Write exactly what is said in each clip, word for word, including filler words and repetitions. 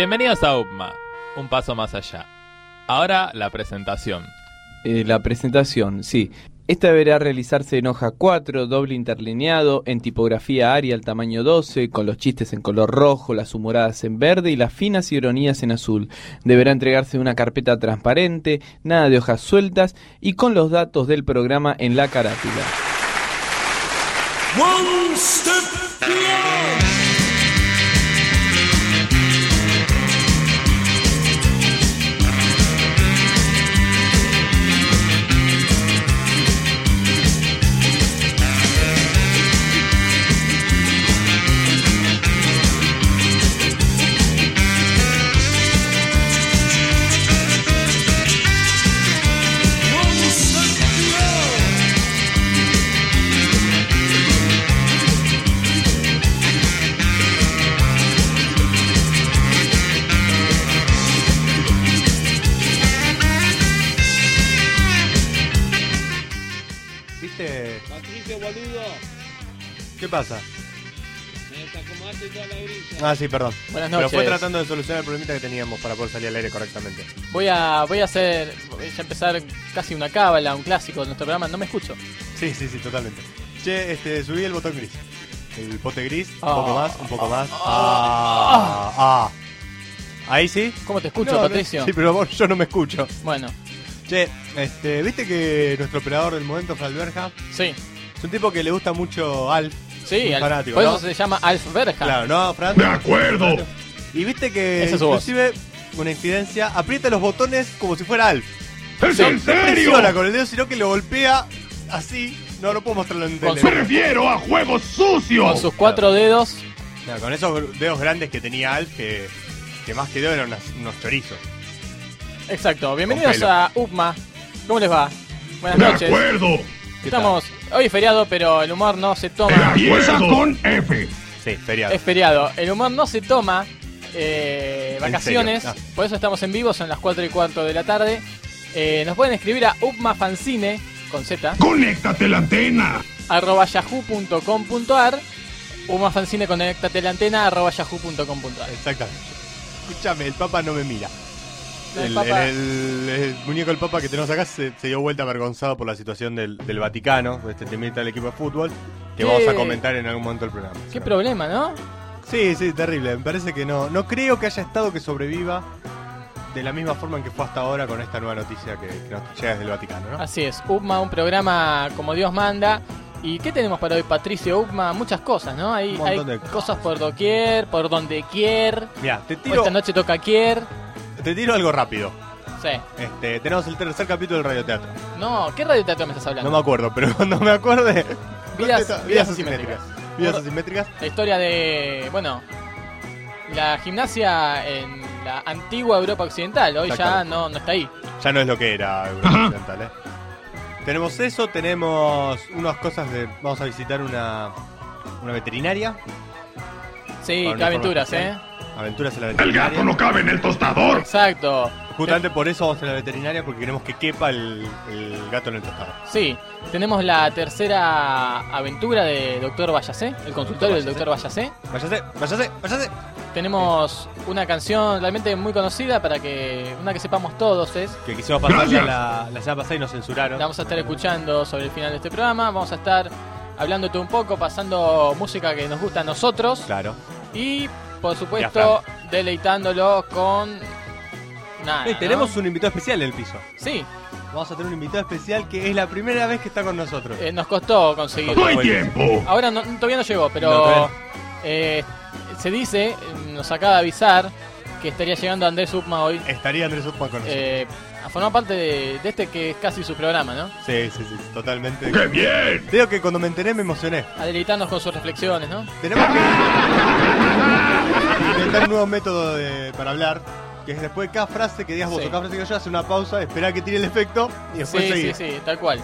Bienvenidos a U P M A, un paso más allá. Ahora la presentación. Eh, la presentación, sí. Esta deberá realizarse en hoja cuatro, doble interlineado, en tipografía Arial tamaño doce, con los chistes en color rojo, las humoradas en verde y las finas ironías en azul. Deberá entregarse en una carpeta transparente, nada de hojas sueltas y con los datos del programa en la carátula. One step beyond. Patricio, boludo. ¿Qué pasa? Me desacomodaste toda la grilla. Ah, sí, perdón. Buenas noches. Pero fue tratando de solucionar el problemita que teníamos para poder salir al aire correctamente. Voy a voy a hacer, voy a empezar casi una cábala, un clásico de nuestro programa. No me escucho. Sí, sí, sí, totalmente. Che, este, subí el botón gris. El pote gris, un Ah. poco más, un poco más. Ah. Ah, ah. ¿Ahí sí? ¿Cómo te escucho, No, no, Patricio? sí, pero vos, yo no me escucho. Bueno, Che, este, ¿viste que nuestro operador del momento, Fralberja, sí. es un tipo que le gusta mucho Alf? Sí, Un Alf- fanático, por ¿no? eso se llama Alf Berja. Claro, ¿no, Fran? De acuerdo. Y viste que Esa es su voz. inclusive una incidencia aprieta los botones como si fuera Alf. ¿Es Sí, en serio? Presiona con el dedo, sino que lo golpea así. No, no puedo mostrarlo en Con tele. su- Me refiero a juegos sucios. Con sus cuatro dedos. Claro, con esos dedos grandes que tenía Alf, que, que más que dedos eran unas- unos chorizos. Exacto. Bienvenidos pelo. a U P M A. ¿Cómo les va? Buenas De noches. acuerdo. ¿Qué Estamos hoy es feriado, pero el humor no se toma. Empieza acuerdo. con F. tal? Sí, feriado. Es feriado. El humor no se toma eh, ¿En vacaciones. serio? Por eso estamos en vivo. Son las cuatro y cuarto de la tarde. Eh, nos pueden escribir a upmafancine con Z Conéctate la antena. arroba yahoo punto com punto ar. Upmafancine conéctate la antena arroba yahoo punto com punto ar. Exactamente. Escúchame, el Papa no me mira. El El, Papa- el- el- el muñeco del Papa que tenemos acá se, se dio vuelta avergonzado por la situación del, del Vaticano, de este temita del equipo de fútbol, que ¿Qué? vamos a comentar en algún momento del programa. Qué problema, ¿no? Sí, sí, terrible. Me parece que no. No creo que haya estado que sobreviva de la misma forma en que fue hasta ahora con esta nueva noticia que, que nos llega desde el Vaticano, ¿no? Así es, U P M A, un programa como Dios manda. ¿Y qué tenemos para hoy, Patricio? U P M A, muchas cosas, ¿no? Hay, Un hay montón de cosas. cosas por doquier, por donde quier. Mira, te O tiro, esta noche toca quier. te tiro algo rápido. Sí. Este, tenemos el tercer capítulo del radioteatro. No, ¿qué radioteatro me estás hablando? No me acuerdo, pero cuando me acuerde. Vidas- Vidas, vidas asimétricas. asimétricas. Vidas Por- asimétricas. La historia de, bueno, la gimnasia en la antigua Europa Occidental. Hoy ya Exactamente. no, no está ahí. Ya no es lo que era Europa Ajá. Occidental, ¿eh? Tenemos eso, tenemos unas cosas de. Vamos a visitar una, una veterinaria. Sí, Para un qué aventuras, informe ¿eh? especial. Aventuras en la El veterinaria. gato no cabe en el tostador. Exacto. Justamente por eso vamos a la veterinaria, porque queremos que quepa el, el gato en el tostado. Sí, tenemos la tercera aventura de Doctor Vallacé, el consultorio del Doctor Vallacé. Váyase, váyase, váyase. Tenemos una canción realmente muy conocida para que una que sepamos todos es. Que quisimos pasarla Gracias. la, la semana pasada y nos censuraron. La vamos a estar escuchando sobre el final de este programa. Vamos a estar hablándote un poco, pasando música que nos gusta a nosotros. Claro. Y por supuesto, deleitándolo con. Nada. Eh, ¿no? tenemos un invitado especial en el piso. Sí, Vamos a tener un invitado especial que es la primera vez que está con nosotros. eh, nos costó conseguirlo. No hay tiempo. Ahora no- todavía no llegó, No, pero todavía eh, se dice, eh, nos acaba de avisar que estaría llegando Andrés Upma hoy Estaría Andrés Upman con nosotros. eh, a formar parte de, de este que es casi su programa, ¿no? Sí, sí, sí, totalmente. ¡Qué bien! Te digo que cuando me enteré me emocioné. A deleitarnos con sus reflexiones, ¿no? Tenemos que inventar un nuevo método de- para hablar, que es después de cada frase que digas vos Sí. o cada frase que yo, hacer una pausa, esperar que tire el efecto y después Sí, sí, seguir. sí, tal cual.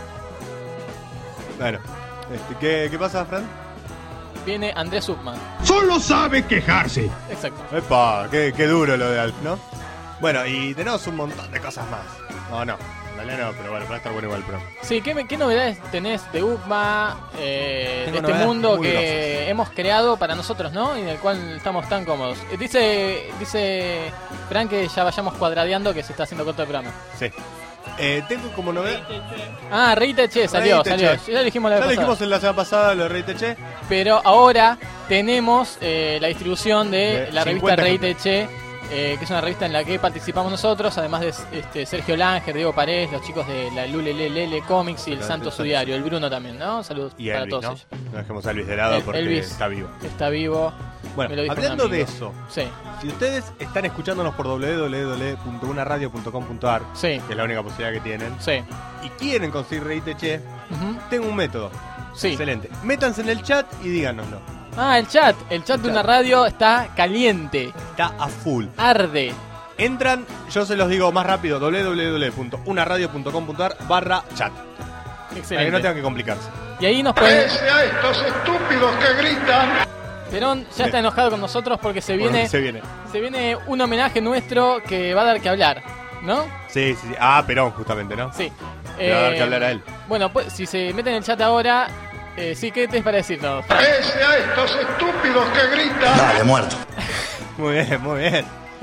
Bueno, este, ¿qué, ¿qué pasa, Fran? Viene Andrés Upman. Solo sabe quejarse. Exacto. Epa, qué, qué duro lo de Alf, ¿no? Bueno, y tenemos un montón de cosas más. No, no. En realidad no, pero bueno, va a estar bueno igual el programa. Sí, ¿qué, qué novedades tenés de U P M A, eh, de Tengo este novedades mundo muy que grosas. hemos creado para nosotros, ¿no? Y en el cual estamos tan cómodos. Eh, Dice dice Fran que ya vayamos cuadradeando, que se está haciendo corto el programa. Sí. Eh, tengo como novedad. Ah, Reite Che, salió, Reite salió. Che. Ya lo dijimos la Ya vez lo pasada. dijimos en la semana pasada, lo de Reite Che. Pero ahora tenemos eh, la distribución de, De la revista cincuenta Reite Che, eh, que es una revista en la que participamos nosotros, además de este, Sergio Langer, Diego Paredes, los chicos de la Lulelele Comics y el Pero Santo entonces- Sudiario, el Bruno también, ¿no? Saludos Y para Elvis, todos ¿no? ellos. No dejemos a Elvis de lado El- porque Elvis. está vivo. Que está vivo. Bueno, Me lo dijo un hablando de amigo. eso, Sí, si ustedes están escuchándonos por doble u doble u doble u punto una radio punto com punto a r, sí, que es la única posibilidad que tienen, sí. y quieren conseguir Reite Che, Ujú. tengo un método. Sí. Excelente. Métanse en el chat y díganoslo. Ah, el chat. El chat de chat. una radio está caliente, Está a full. arde. Entran, yo se los digo más rápido, doble u doble u doble u punto una radio punto com punto a r barra chat. Para que Excelente. no tengan que complicarse. Y ahí nos pueden... Pese a estos estúpidos que gritan. Perón ya está enojado con nosotros porque se viene... Bueno, se viene. Se viene un homenaje nuestro que va a dar que hablar, ¿no? Sí, sí, sí. Ah, Perón, justamente, ¿no? Sí. Le va a dar Eh, que hablar a él. Bueno, pues si se meten en el chat ahora, eh, sí, ¿qué tenés para decirnos? Pese a estos estúpidos que gritan. Dale, muerto. Muy bien, muy bien.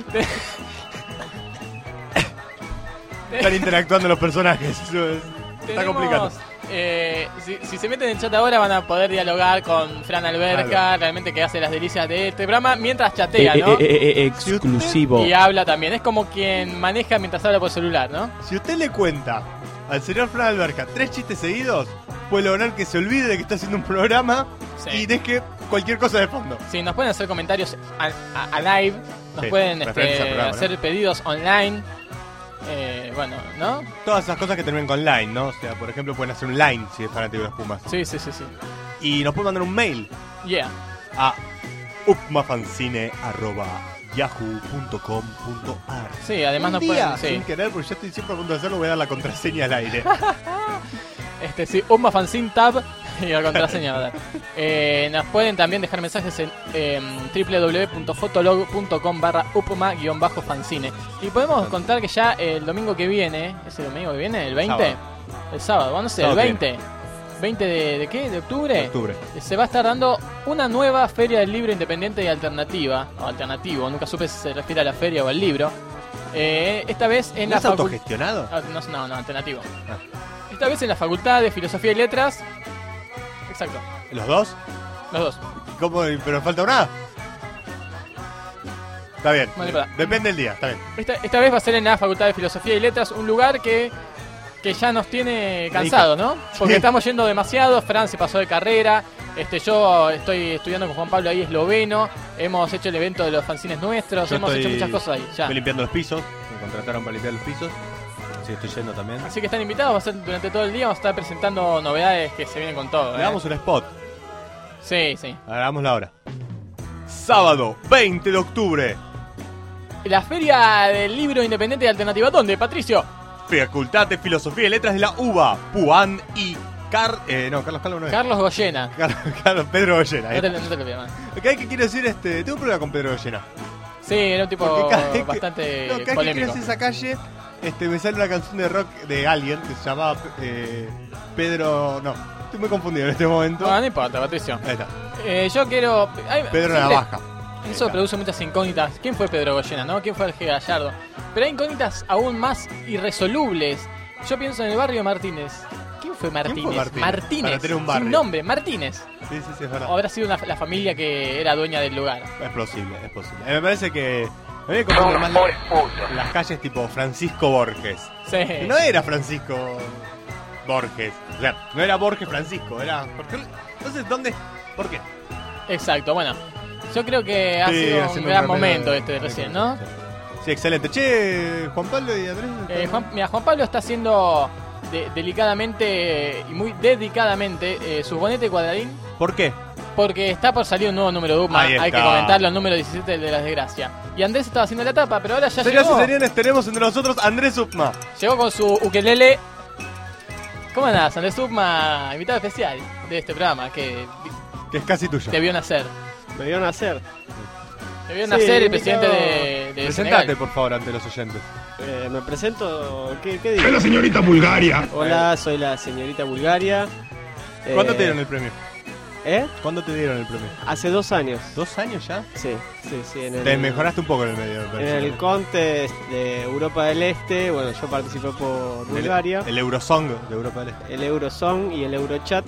Están interactuando los personajes. Eso es- Está Tenemos, complicado. eh, si, si se meten en el chat ahora van a poder dialogar con Fran Alberca, Claro. realmente que hace las delicias de este programa mientras chatea, ¿no? Eh, eh, eh, eh, exclusivo. Y habla también, es como quien maneja mientras habla por celular, ¿no? Si usted le cuenta al señor Fran Alberca tres chistes seguidos, puede lograr que se olvide de que está haciendo un programa Sí. y deje cualquier cosa de fondo. Sí, nos pueden hacer comentarios a, a- a live, nos Sí, pueden referencia este, al programa, ¿no? hacer pedidos online. Eh, bueno, ¿no? Todas esas cosas que terminan con line, ¿no? O sea, por ejemplo, pueden hacer un line si es fanático de los Pumas. Sí, sí, sí, sí. Y nos pueden mandar un mail Yeah. a upmafancine arroba yahoo punto com punto a r. Sí, además un nos día, pueden. Sí. sin querer, porque yo estoy siempre a punto de hacerlo, voy a dar la contraseña al aire. Este, sí, Uma Fanzine Tab y la contraseña va a dar. Eh, nos pueden también dejar mensajes en eh, doble u doble u doble u punto fotolog punto com barra upma-fanzine. Y podemos contar que ya el domingo que viene, ¿es el domingo que viene? ¿El veinte? Sábado. El sábado, bueno, no sé, el Sábado que veinte. ¿veinte de, de qué? ¿De octubre? De octubre. Se va a estar dando una nueva feria del libro independiente y alternativa. O alternativo, nunca supe si se refiere a la feria o al libro. Eh, esta vez en ¿No la es facultad. autogestionado? Ah, No, no, no, alternativo. Ah. Esta vez en la Facultad de Filosofía y Letras. Exacto, ¿Los dos? los dos. ¿Cómo? ¿Pero falta una? Está bien. Vale, para. Depende del día, está bien. Esta, esta vez va a ser en la Facultad de Filosofía y Letras, un lugar que, que ya nos tiene cansado, ¿no? Porque Sí. estamos yendo demasiado, Fran se pasó de carrera, este, yo estoy estudiando con Juan Pablo ahí esloveno, hemos hecho el evento de los fanzines nuestros, Yo hemos estoy- hecho muchas cosas ahí, ya. Estoy limpiando los pisos. Me contrataron para limpiar los pisos. Así que estoy yendo también. Así que están invitados, va a ser durante todo el día, vamos a estar presentando novedades que se vienen con todo. Le ¿eh? damos un spot. Sí, sí. Hagamos la hora. Sábado, veinte de octubre. La Feria del Libro Independiente y Alternativa, ¿dónde, Patricio? Facultad de Filosofía y Letras de la UBA. Puan y Car... Eh, no, Carlos Calvo no es. Carlos Goyena. Carlos, Carlos- Pedro Goyena. No eh. te, no te lo pidas más. ¿Qué hay que quiero decir? Este, tengo un problema con Pedro Goyena. Sí, era un tipo Porque cada vez que- bastante no, cada vez que polémico. cruzas esa calle, este, me sale una canción de rock de alguien que se llamaba eh, Pedro... No, estoy muy confundido en este momento. No, no importa, Patricio. Ahí está. Eh, yo quiero... ay, Pedro siempre- Navaja. Eso produce muchas incógnitas. ¿Quién fue Pedro Goyena, no? ¿Quién fue el G. Gallardo? Pero hay incógnitas aún más irresolubles. Yo pienso en el barrio de Martínez. ¿Quién fue Martínez? fue Martínez? Para tener un barrio. Sin nombre, Martínez. Sí, sí, sí, es verdad. O habrá sido una- la familia que era dueña del lugar. Es posible, es posible. Eh, me parece que... A mí me confunden más la- las calles tipo Francisco Borges. Sí. Y no era Francisco Borges. O sea, no era Borges Francisco, era... ¿por qué? Entonces, ¿dónde? ¿Por qué? Exacto, bueno. Yo creo que ha Sí, sido un haciendo gran cambio momento de- este recién, ¿no? Sí, excelente. Che, Juan Pablo y Andrés. Eh, Juan, mira, Juan Pablo está haciendo de- delicadamente y muy dedicadamente eh, su bonete cuadradín ¿Por qué? porque está por salir un nuevo número de U P M A. Ahí Hay que está. comentarlo, el número diecisiete de la desgracia. Y Andrés estaba haciendo la tapa, pero ahora ya Señoras y llegó, señores, tenemos entre nosotros a Andrés Upma. llegó con su ukelele. ¿Cómo andás, Andrés U P M A, invitado especial de este programa que Que es casi tuyo. te vio nacer? Me vieron hacer. Te vio Sí, nacer el invitado- presidente de, de Presentate, Senegal. por favor, ante los oyentes. Eh, me presento, ¿qué, qué digo? ¡Es la señorita Bulgaria! Hola, soy la señorita Bulgaria. ¿Cuándo Eh, te dieron el premio? ¿Eh? ¿Cuándo te dieron el premio? Hace dos años. ¿Dos años ya? Sí, sí, sí. En el, Te mejoraste un poco en el medio, me En parece. el contest de Europa del Este, bueno, yo participé por Bulgaria. El, el Eurosong de Europa del Este. El Eurosong y el Eurochat.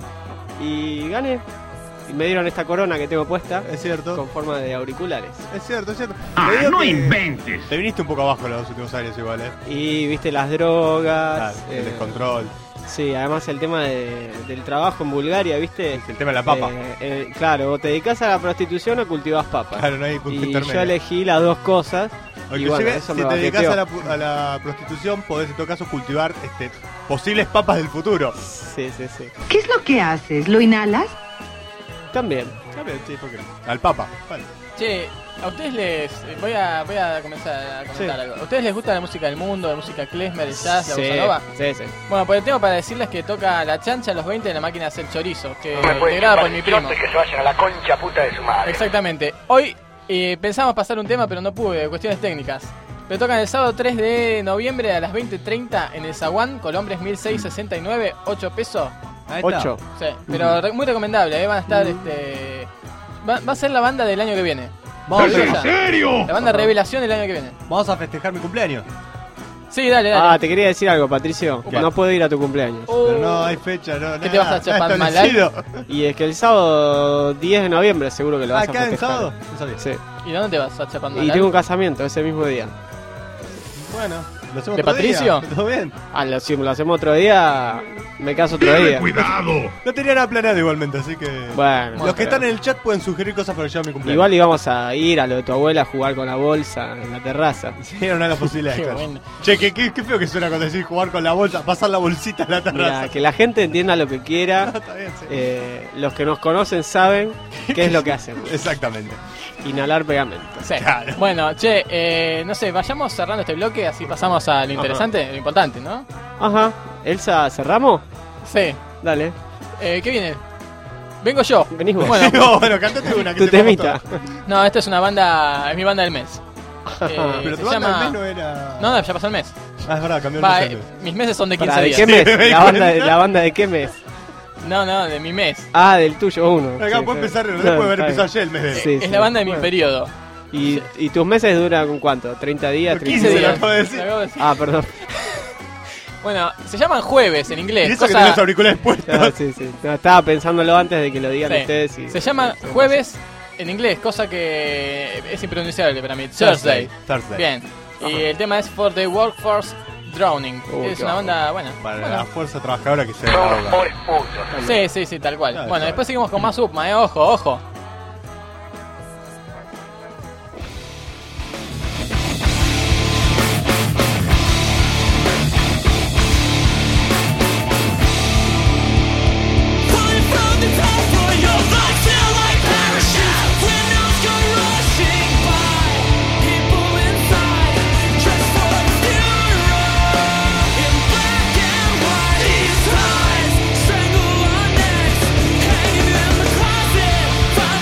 Y gané. Y me dieron esta corona que tengo puesta. Es cierto. Con forma de auriculares. Es cierto, es cierto. ¡Ah, Te digo no que inventes! Te viniste un poco abajo los últimos años igual, ¿eh? Y viste las drogas. Claro, el eh, descontrol. Sí, además el tema de- del trabajo en Bulgaria, ¿viste? El tema de la papa. Eh, eh, claro, o te dedicas a la prostitución o cultivas papas. Claro, no hay punto Y intermedio. yo elegí las dos cosas. O y inclusive, bueno, eso si me te dedicas baqueteó. a la, pu- a la prostitución, podés en todo caso cultivar este, posibles papas del futuro. Sí, sí, sí. ¿Qué es lo que haces? ¿Lo inhalas? También. ¿Sabes? Sí, ¿por qué no? Al papa. Vale. Che, a ustedes les... Voy a, voy a comenzar a comentar Sí. algo. ¿A ustedes les gusta la música del mundo, la música klezmer, el jazz, la Sí, bossa nova? sí, sí. Bueno, pues tengo para decirles que toca La Chancha a los veinte de la máquina de hacer chorizo, que integrada por mi primo. Que se vayan a la concha puta de su madre. Exactamente. Hoy eh, pensamos pasar un tema, pero no pude, cuestiones técnicas. Pero tocan el sábado tres de noviembre a las veinte treinta en el Zaguán, Colombres mil seiscientos sesenta y nueve, ocho pesos. Ahí está. Ocho. Sí, pero re- muy recomendable, ¿eh? Van a estar, este... Va, va a ser la banda del año que viene. Vamos, Lo digo ¿En ya. serio? La banda Revelación del año que viene. vamos a festejar mi cumpleaños. Sí, dale, Ah, dale. te quería decir algo, Patricio. Upa. No puedo ir a tu cumpleaños. Uh, Pero no hay fecha, no. ¿Qué nada, te vas a chapar, nada Malay? establecido. Y es que el sábado diez de noviembre seguro que lo vas a ¿Acá en festejar. sábado? No sabía. Sí. ¿Y dónde te vas a chapar? Y tengo un casamiento ese mismo día. Bueno, lo hacemos ¿De otro Patricio? día. ¿Todo bien? Ah, lo, si lo hacemos otro día, me caso otro ¡Ten día. cuidado! No tenía nada planeado igualmente, así que... Bueno, Los que están en el chat pueden sugerir cosas para llevar mi cumpleaños. igual íbamos a ir a lo de tu abuela a jugar con la bolsa en la terraza. Sí, era una de las posibilidades. Qué claro. bueno. Che, qué, qué, qué feo que suena cuando decís jugar con la bolsa, pasar la bolsita en la terraza. Mira, que la gente entienda lo que quiera. Está bien, sí. Eh, los que nos conocen saben qué es lo que hacemos. Exactamente. Inhalar pegamento. Sí. Claro. Bueno, che, eh, no sé, vayamos cerrando este bloque, así pasamos a lo interesante, lo importante, ¿no? Ajá. Elsa, ¿cerramos? Sí. Dale. Eh, ¿Qué viene? Vengo yo. Venís vos. Bueno, No, bueno, cantate una que Tu te temita. no, esta es una banda, es mi banda del mes. Eh, Pero se tu banda llama... del mes no era... No, no, ya pasó el mes. Ah, es verdad, cambió el Va, mes eh, el mes. mis meses son de quince Pará, ¿de días. qué mes? Sí, me di ¿La banda de, cuenta. ¿La banda de qué mes? No, no, de mi mes. Ah, del tuyo, uno. Acá Sí, puede sí. empezar, no, No, puede haber está empezado bien. ayer el mes de... Sí, es sí. la banda de mi Bueno. periodo. ¿Y, ¿Y tus meses duran cuánto? ¿treinta días? quince treinta lo días? acabo de decir. Lo acabo de decir. Ah, perdón. Bueno, se llaman jueves en Y inglés. eso que cosa- tenés los auriculares puestos. Ah, sí, sí. No, estaba pensándolo antes de que lo digan Sí. ustedes. Y... Se llama jueves en inglés, cosa que es impronunciable para mí. Thursday. Thursday. Bien. Y el tema es For the Workforce Drowning. Uy, es qué una bajo. banda, bueno. Para bueno. la fuerza trabajadora que se Somos ahoga. pobres putos. Sí, sí, sí, tal cual. Claro, bueno, claro. después seguimos con más Upma, eh. Ojo, ojo. Strangle our necks, hanging in the closet.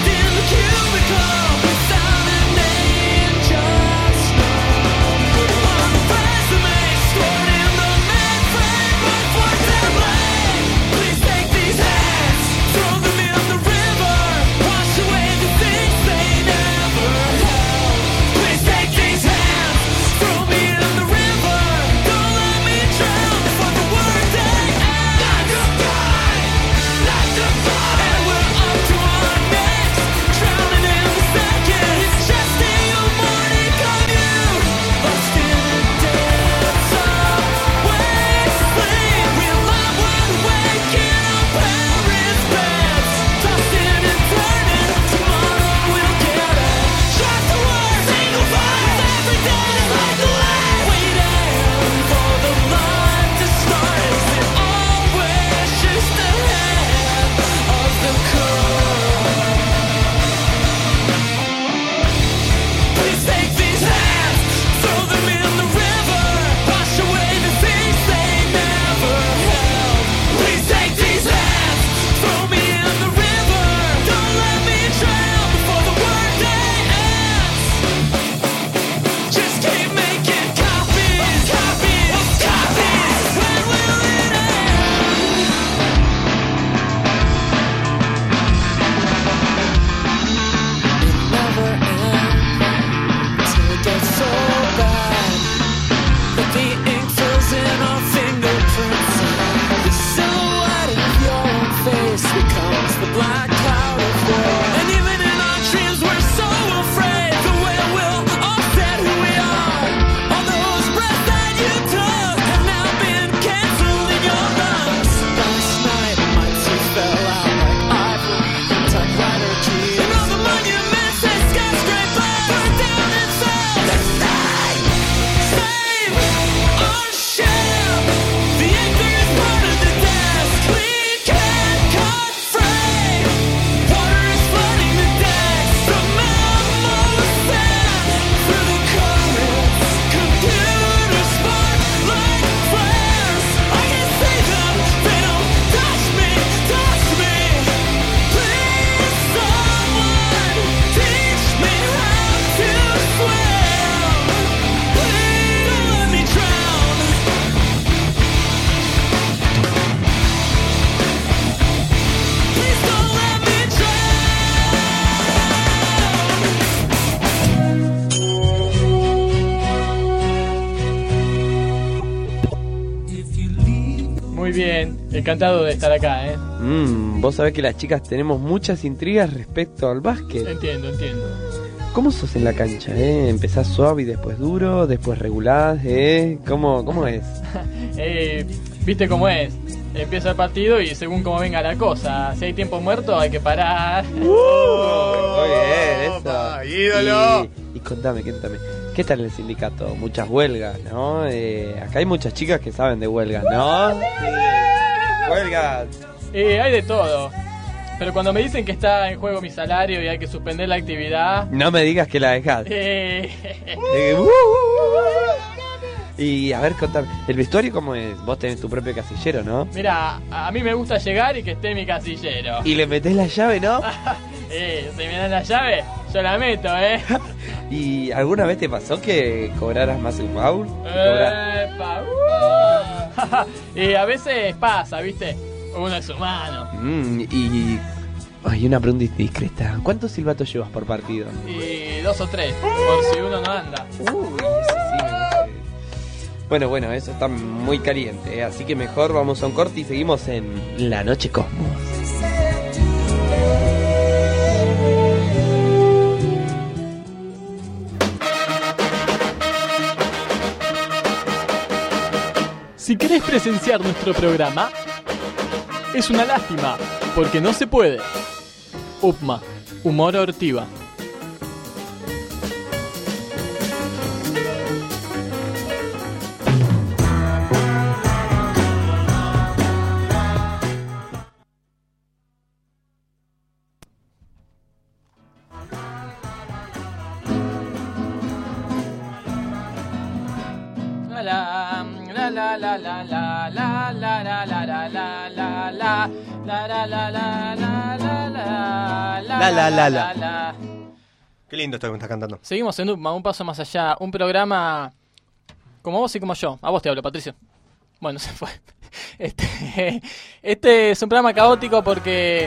bien, encantado de estar acá, ¿eh? Mm, vos sabés que las chicas tenemos muchas intrigas respecto al básquet. Entiendo, entiendo. ¿Cómo sos en la cancha, eh? ¿Empezás suave y después duro, después regulás, eh? ¿Cómo, cómo es? eh, ¿Viste cómo es? Empieza el partido y según cómo venga la cosa. Si hay tiempo muerto hay que parar. Uh, muy bien, eso. Opa, ídolo. Y, y contame, contame. ¿Qué tal el sindicato? Muchas huelgas, ¿no? Eh, acá hay muchas chicas que saben de huelgas, ¿no? Sí. Huelgas. Eh, hay de todo. Pero cuando me dicen que está en juego mi salario y hay que suspender la actividad... No me digas que la dejás. Eh... Eh, uh, uh, uh. Y a ver, contame, ¿el vestuario cómo es? Vos tenés tu propio casillero, ¿no? Mira, a mí me gusta llegar y que esté mi casillero. Y le metés la llave, ¿no? eh, si me dan la llave, yo la meto, ¿eh? ¿Y alguna vez te pasó que cobraras más un foul? Epa, uh. Y a veces pasa, ¿viste? Uno es humano. Mm, y... Hay una pregunta indiscreta. ¿Cuántos silbatos llevas por partido? Y dos o tres, por si uno no anda. Uy, ese sí me gusta. Bueno, bueno, eso está muy caliente, ¿eh? Así que mejor vamos a un corte y seguimos en La Noche Cosmos. Si querés presenciar nuestro programa, es una lástima, porque no se puede. U P M A, Humor Ortiva. La la la la la la la la la la la la la la la la la la la La la la la la. Qué lindo esto que me estás cantando. Seguimos en U P M A, un paso más allá, un programa como vos y como yo. A vos te hablo, Patricio. Bueno, se fue. Este, este es un programa caótico porque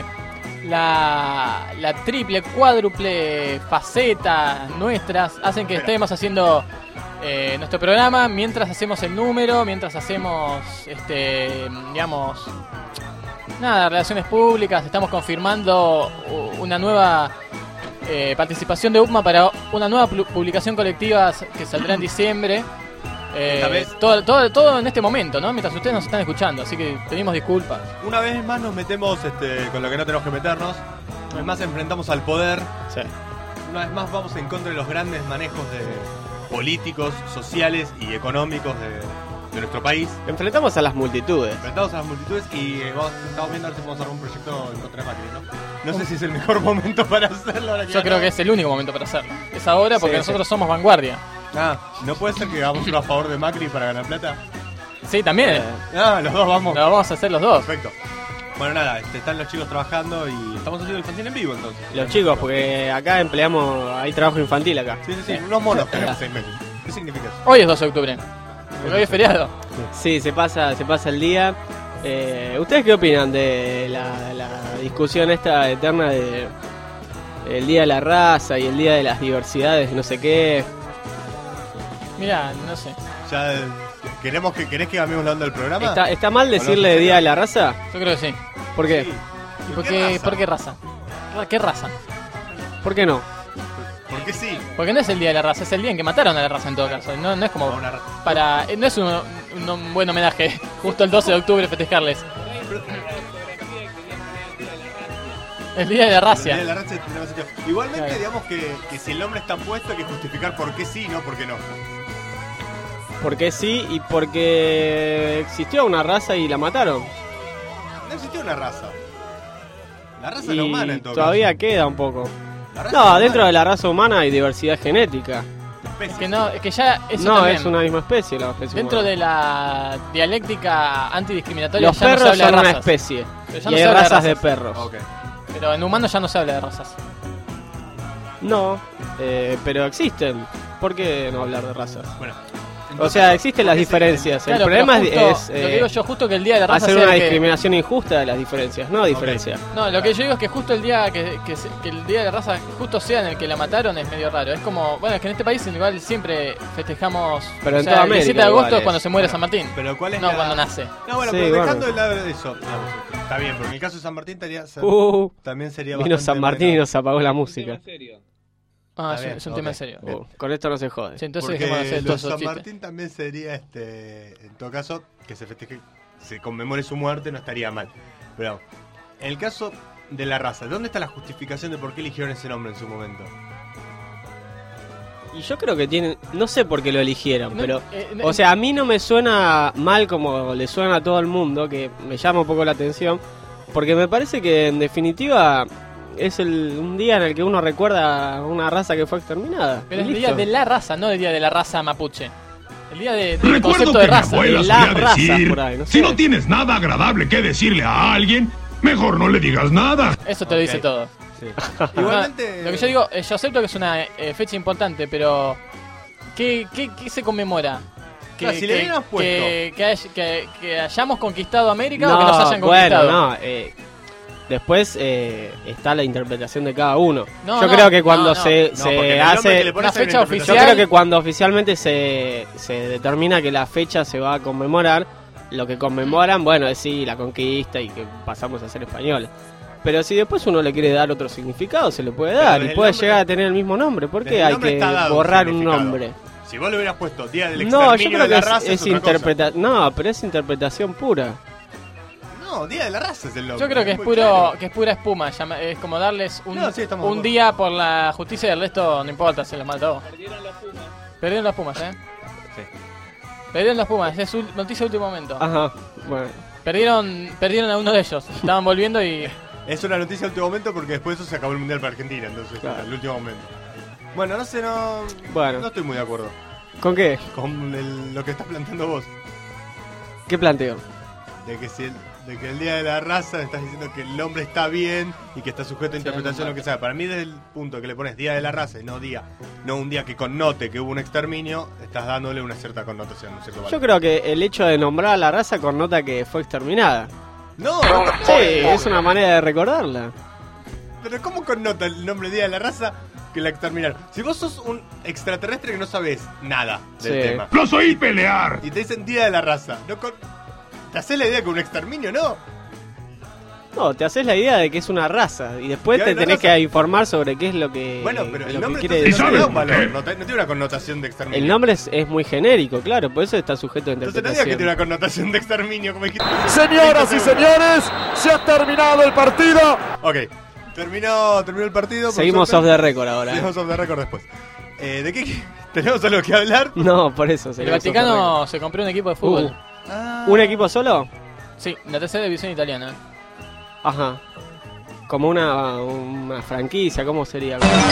la, la triple, cuádruple faceta nuestras hacen que estemos haciendo eh, nuestro programa mientras hacemos el número, mientras hacemos, este, digamos, nada, relaciones públicas. Estamos confirmando una nueva eh, participación de U P M A para una nueva publicación colectiva que saldrá en diciembre. Eh, todo, todo, todo en este momento, ¿no? Mientras ustedes nos están escuchando, así que pedimos disculpas. Una vez más nos metemos este, con lo que no tenemos que meternos. Una vez más enfrentamos al poder. Sí. Una vez más vamos en contra de los grandes manejos de políticos, sociales y económicos de, de nuestro país. Enfrentamos a las multitudes. Enfrentamos a las multitudes y eh, vamos, estamos viendo a ver si podemos hacer un proyecto en contra de Macri, ¿no? No sé si es el mejor momento para hacerlo. Ahora que Yo creo no. que es el único momento para hacerlo. Es ahora porque Sí, nosotros sí. somos vanguardia. Ah, ¿no puede ser que hagamos uno a favor de Macri para ganar plata? Sí, también. Eh, ah, los dos vamos. Lo vamos a hacer los dos. Perfecto. Bueno, nada, este, están los chicos trabajando y estamos haciendo el infantil en vivo entonces. Los chicos, porque acá empleamos, hay trabajo infantil acá. Sí, sí, sí, unos monos tenemos seis meses. ¿Qué significa eso? Hoy es dos de octubre. Porque hoy es feriado. Sí, se pasa, se pasa el día. Eh, ¿Ustedes qué opinan de la, la discusión esta eterna de el Día de la Raza y el Día de las Diversidades, no sé qué? Mira, no sé. Ya, eh, ¿queremos que, ¿Querés que cambiemos la onda del programa? ¿Está, está mal decirle ¿O no? Día de la Raza? Yo creo que sí. ¿Por qué? Sí. ¿Y ¿Por por qué qué, raza? ¿por qué raza? ¿Qué raza? ¿Por qué no? ¿Por qué sí? Porque no es el día de la raza, es el día en que mataron a la raza en todo caso. No, no es como A una raza. para, no es un, un, un buen homenaje justo el doce de octubre festejarles. El día de la El raza. día de la raza tiene más sentido. Igualmente, Claro. digamos que, que si el nombre está puesto hay que justificar por qué sí y no por qué no. Porque sí y porque existió una raza y la mataron. No existió una raza. La raza Y es la humana en todo todavía caso. queda un poco. La raza No, es dentro de humana. la raza humana hay diversidad genética. Especie. Es que no, es que ya eso No, también, es una misma especie la especie dentro humana. de la dialéctica antidiscriminatoria Los ya no se perros habla son de una razas. especie. Pero ya Y no hay se habla de razas de razas. perros. Ok. Pero en humanos ya no se habla de razas. No, eh, pero existen. ¿Por qué no hablar de razas? Bueno, O sea, existen las diferencias. El Claro, problema pero es, justo, es, lo que eh, digo yo, justo que el día de la raza hacer sea una el que- discriminación injusta de las diferencias, no diferencia. No, lo que yo digo es que justo el día que, que, se- que el día de la raza justo sea en el que la mataron es medio raro. Es como, bueno, es que en este país igual siempre festejamos. Pero o en sea, toda el diecisiete de América agosto igual es cuando es. se muere San Martín. Pero ¿cuál es No, la- cuando nace. No, bueno, Sí, pero bueno. dejando de lado eso. no, está bien, porque en el caso de San Martín estaría, Uh, también sería vino bastante San Martín y bueno. nos apagó la música. Ah, Está es, un- bien, es un ok. tema en serio. Uh, con esto no se jode. Sí, entonces Porque dejemos de hacer lo todos de esos San chistes. Martín también sería, este, en todo caso, que se festeje, se conmemore su muerte, no estaría mal. Pero en el caso de la raza, ¿dónde está la justificación de por qué eligieron ese nombre en su momento? Y yo creo que tienen, no sé por qué lo eligieron, No, pero, eh, no- o sea, a mí no me suena mal como le suena a todo el mundo, que me llama un poco la atención, porque me parece que en definitiva es el, un día en el que uno recuerda a una raza que fue exterminada. Pero es Y el día listo. de la raza, no el día de la raza mapuche. El día de, del Recuerdo concepto que de mi raza. abuela de la solía raza decir, por ahí, no si sé. no tienes nada agradable que decirle a alguien, mejor no le digas nada. Eso te lo dice Ok. todo. Igualmente... Ah, lo que yo digo, eh, yo acepto que es una eh, fecha importante, pero ¿qué, qué, qué se conmemora? Que, Claro, si le que- hubieras puesto- que, que, hay- que- que hayamos conquistado América No, o que nos hayan bueno, conquistado. no, eh, después eh, está la interpretación de cada uno. No, yo no, creo que cuando no, no. se, No, se porque el nombre hace... que le pones una hay fecha Yo interpretación. oficial. creo que cuando oficialmente se, se determina que la fecha se va a conmemorar, lo que conmemoran, bueno, es sí, la conquista y que pasamos a ser españoles. Pero si después uno le quiere dar otro significado, se le puede Pero dar y el puede nombre- llegar a tener el mismo nombre. ¿Por Desde qué el hay nombre que está dado un borrar un significado. nombre? Si vos le hubieras puesto Día del No, Exterminio yo creo de que la es, Raza es es otra cosa. interpretación. No, pero es interpretación pura. No, Día de la Raza es el nombre. Yo creo que es muy puro claro. que es pura espuma, llama- es como darles un, No, sí, estamos de un acuerdo. día por la justicia y el resto no importa, se los mató. Perdieron los Pumas. Perdieron las Pumas, ¿eh? Sí. Perdieron las Pumas, es ul- noticia de último momento. Ajá, bueno. Perdieron perdieron a uno de ellos, estaban volviendo y... Es una noticia de último momento porque después eso se acabó el Mundial para Argentina, entonces Claro. el último momento. Bueno, no sé, no, Bueno. no estoy muy de acuerdo ¿Con qué? con el- lo que estás planteando vos. ¿Qué planteo? De que, si el, de que el Día de la Raza estás diciendo que el nombre está bien y que está sujeto a interpretación o lo que sea. Para mí desde el punto que le pones Día de la Raza y no día, no un día que connote que hubo un exterminio, estás dándole una cierta connotación, un cierto Yo valor. creo que el hecho de nombrar a la raza connota que fue exterminada. No, no, Sí, es una manera de recordarla. pero ¿cómo connota el nombre Día de la Raza que la exterminaron? Si vos sos un extraterrestre que no sabes nada del Sí. tema Los oí pelear. y te dicen Día de la Raza, no con... ¿te haces la idea que un exterminio, no? No, te haces la idea de que es una raza y después Que te hay una tenés raza. que informar sobre qué es lo que, Bueno, pero lo el que nombre quiere entonces no decir. le da un ¿sabes por valor, qué? no, te- no tiene una connotación de exterminio. El nombre es, es muy genérico, claro, por eso está sujeto a Entonces no digas que interpretación. tiene una connotación de exterminio, como dijiste. Señoras y señores, se ha terminado el partido. Ok, terminó, terminó el partido. por Seguimos suerte. off the record ahora. Seguimos off the record después. Eh, ¿De qué qué- tenemos algo que hablar? No, por eso. El seguimos off the Vaticano se compró un equipo de fútbol. Uh. Ah, record. ¿Un equipo solo? Sí, la tercera división italiana. Ajá. Como una, una franquicia, ¿cómo sería?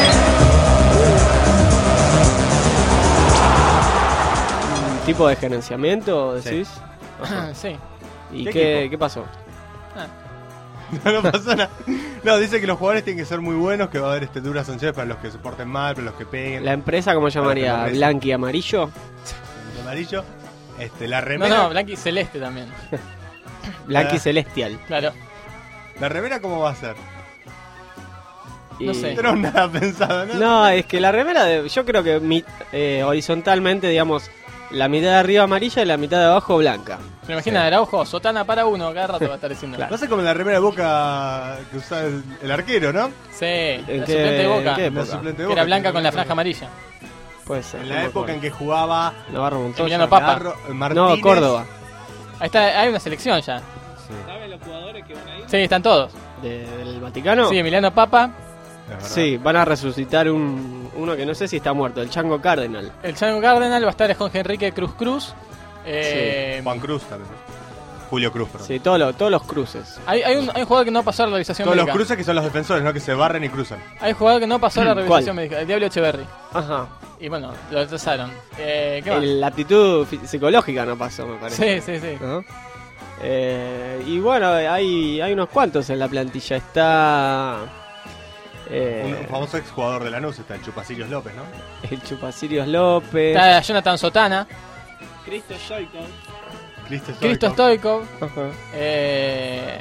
¿Un tipo de gerenciamiento, decís? Ajá. Sí. ¿Y ¿Qué qué, equipo? qué pasó? no, no pasó nada. No, dice que los jugadores tienen que ser muy buenos, que va a haber este, duras sanciones para los que se porten mal, para los que peguen. ¿La empresa cómo llamaría? Para que no ¿Blanqui amarillo? El amarillo. Este, la No, remera. no, blanqui celeste también. Blanqui Ah. celestial. Claro. ¿La remera cómo va a ser? No Y- sé. No tenemos nada pensado, ¿no? No, es que la remera, de- yo creo que mi- eh, horizontalmente, digamos, la mitad de arriba amarilla y la mitad de abajo blanca. Se me imagina de Araujo, sotana para uno, cada rato va a estar diciendo. Claro. Va a ser como la remera de Boca que usaba el, el arquero, ¿no? Sí, ¿En la qué- suplente de en Boca. qué La época? suplente de Que era Boca, blanca que con la no franja amarilla. Puede ser. En no la me época acuerdo. en que jugaba Navarro Montoya. Emiliano Papa. Garro- Martínez. No, Córdoba. Ahí está, hay una selección ya. ¿Saben los jugadores que van a ir? Sí, están todos. De- ¿Del Vaticano? Sí, Emiliano Papa, Es verdad. Sí, van a resucitar un, uno que no sé si está muerto, el Chango Cardenal. el Chango Cardenal, va a estar Jorge Enrique Cruz Cruz. Eh, Juan Cruz también. Julio Cruz, perdón. Sí, todos los, todos los cruces. hay, hay, un, hay un jugador que no pasó a la realización Todos los médica. cruces que son los defensores, ¿no? Que se barren y cruzan. Hay un jugador que no pasó a la ¿Cuál? realización médica, el Diablo Echeverry. Ajá. Y bueno, lo retrasaron. Eh, ¿Qué más? El- la aptitud fi- psicológica no pasó, me parece. Sí, sí, sí. ¿No? Eh, y bueno, hay, hay unos cuantos en la plantilla. Está eh, Un, un famoso exjugador de Lanús está el Chupacillos López, ¿no? el Chupacirios López. Está Jonathan Sotana. Cristo Stoikov. Cristo Cristo Stoikov. Stoikov. Eh...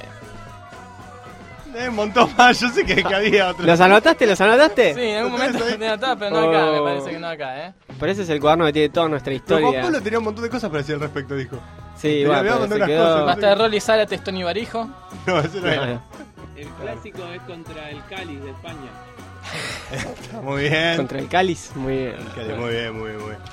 Hay un montón más, yo sé que, que había otros. ¿Los anotaste? ¿Los anotaste? Sí, en algún momento lo tenía anotado, pero no acá, me parece que no acá, ¿eh? Pero ese es el cuaderno que tiene toda nuestra Pero historia. Juan Pablo tenía un montón de cosas para decir al respecto, dijo. Sí, Tenía- bueno, había pero mandado se unas quedó- cosas, no Basta de Rolly Zárate, Tony Barijo. No, eso no era. El clásico es contra el Cáliz de España. Está muy bien. Contra el Cáliz, muy bien. Cali, Muy bien, muy bien, muy bien.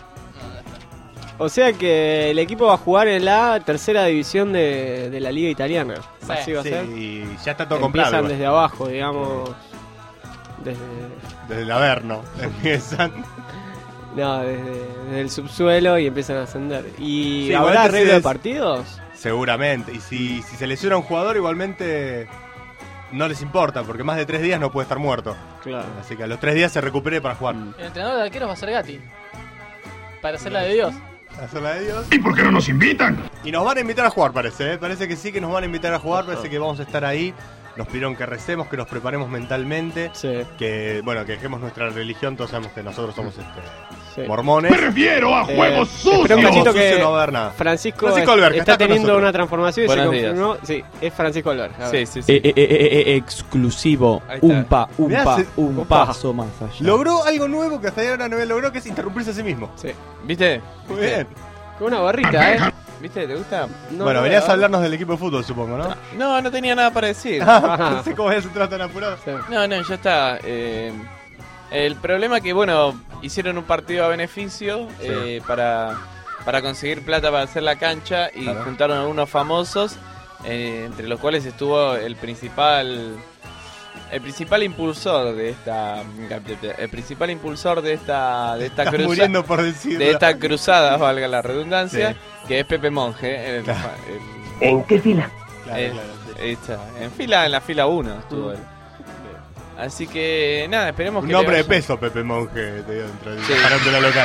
O sea que el equipo va a jugar en la tercera división de, de la liga italiana. Sí. Así va a Sí, ser. y ya está todo Empiezan comprado. igual. desde abajo, digamos. Desde. Desde el Averno. Empiezan. No, desde, desde el subsuelo y empiezan a ascender. ¿Y Sí, habrá igual te arreglo de decides- partidos? Seguramente. Y si, si se lesiona un jugador, igualmente no les importa, porque más de tres días no puede estar muerto. Claro. Así que a los tres días se recupere para jugar. El entrenador de arqueros va a ser Gatti. Para hacer la de Dios. Hacer la de Dios. ¿Y por qué no nos invitan? Y nos van a invitar a jugar, parece. ¿eh? Parece que sí que nos van a invitar a jugar. Parece que vamos a estar ahí. Nos pidieron que recemos, que nos preparemos mentalmente. Sí. Que, bueno, que dejemos nuestra religión. Todos sabemos que nosotros somos este, Sí. mormones. Me refiero a Eh, juegos espera un sucios. cachito Sucio que no va a haber nada. Francisco, Francisco es- Alberca está está con teniendo nosotros. una transformación y Buenos se días. confirmó. Sí, es Francisco Alberca. Sí, sí, sí. Eh, eh, eh, eh, exclusivo. Ahí está. Un pa, un Mirá, pa, se- un Opa. paso más allá. Logró algo nuevo que hasta ahora no había logrado, que es interrumpirse a sí mismo. Sí. ¿Viste? Muy bien. Con una barrita, ¿eh? ¿Viste? ¿Te gusta? No, bueno, no, venías no. a hablarnos del equipo de fútbol, supongo, ¿no? No, no tenía nada para decir. no sé cómo habías entrado tan apurado. Sí. No, no, ya está. Eh, el problema es que, bueno, hicieron un partido a beneficio Sí. eh, para, para conseguir plata para hacer la cancha y Claro. juntaron a algunos famosos, eh, entre los cuales estuvo el principal... El principal impulsor de esta, el principal impulsor de esta, de esta Estás cruza- muriendo por decirlo. de esta cruzada, valga la redundancia, Sí. que es Pepe Monge. El- Claro. el- ¿En qué fila? Claro, eh, claro, sí. ahí está, en fila, en la fila uno estuvo él. Así que nada, esperemos Un que nombre le de vaya- peso, Pepe Monge, te digo, dentro de Sí. la farándula local.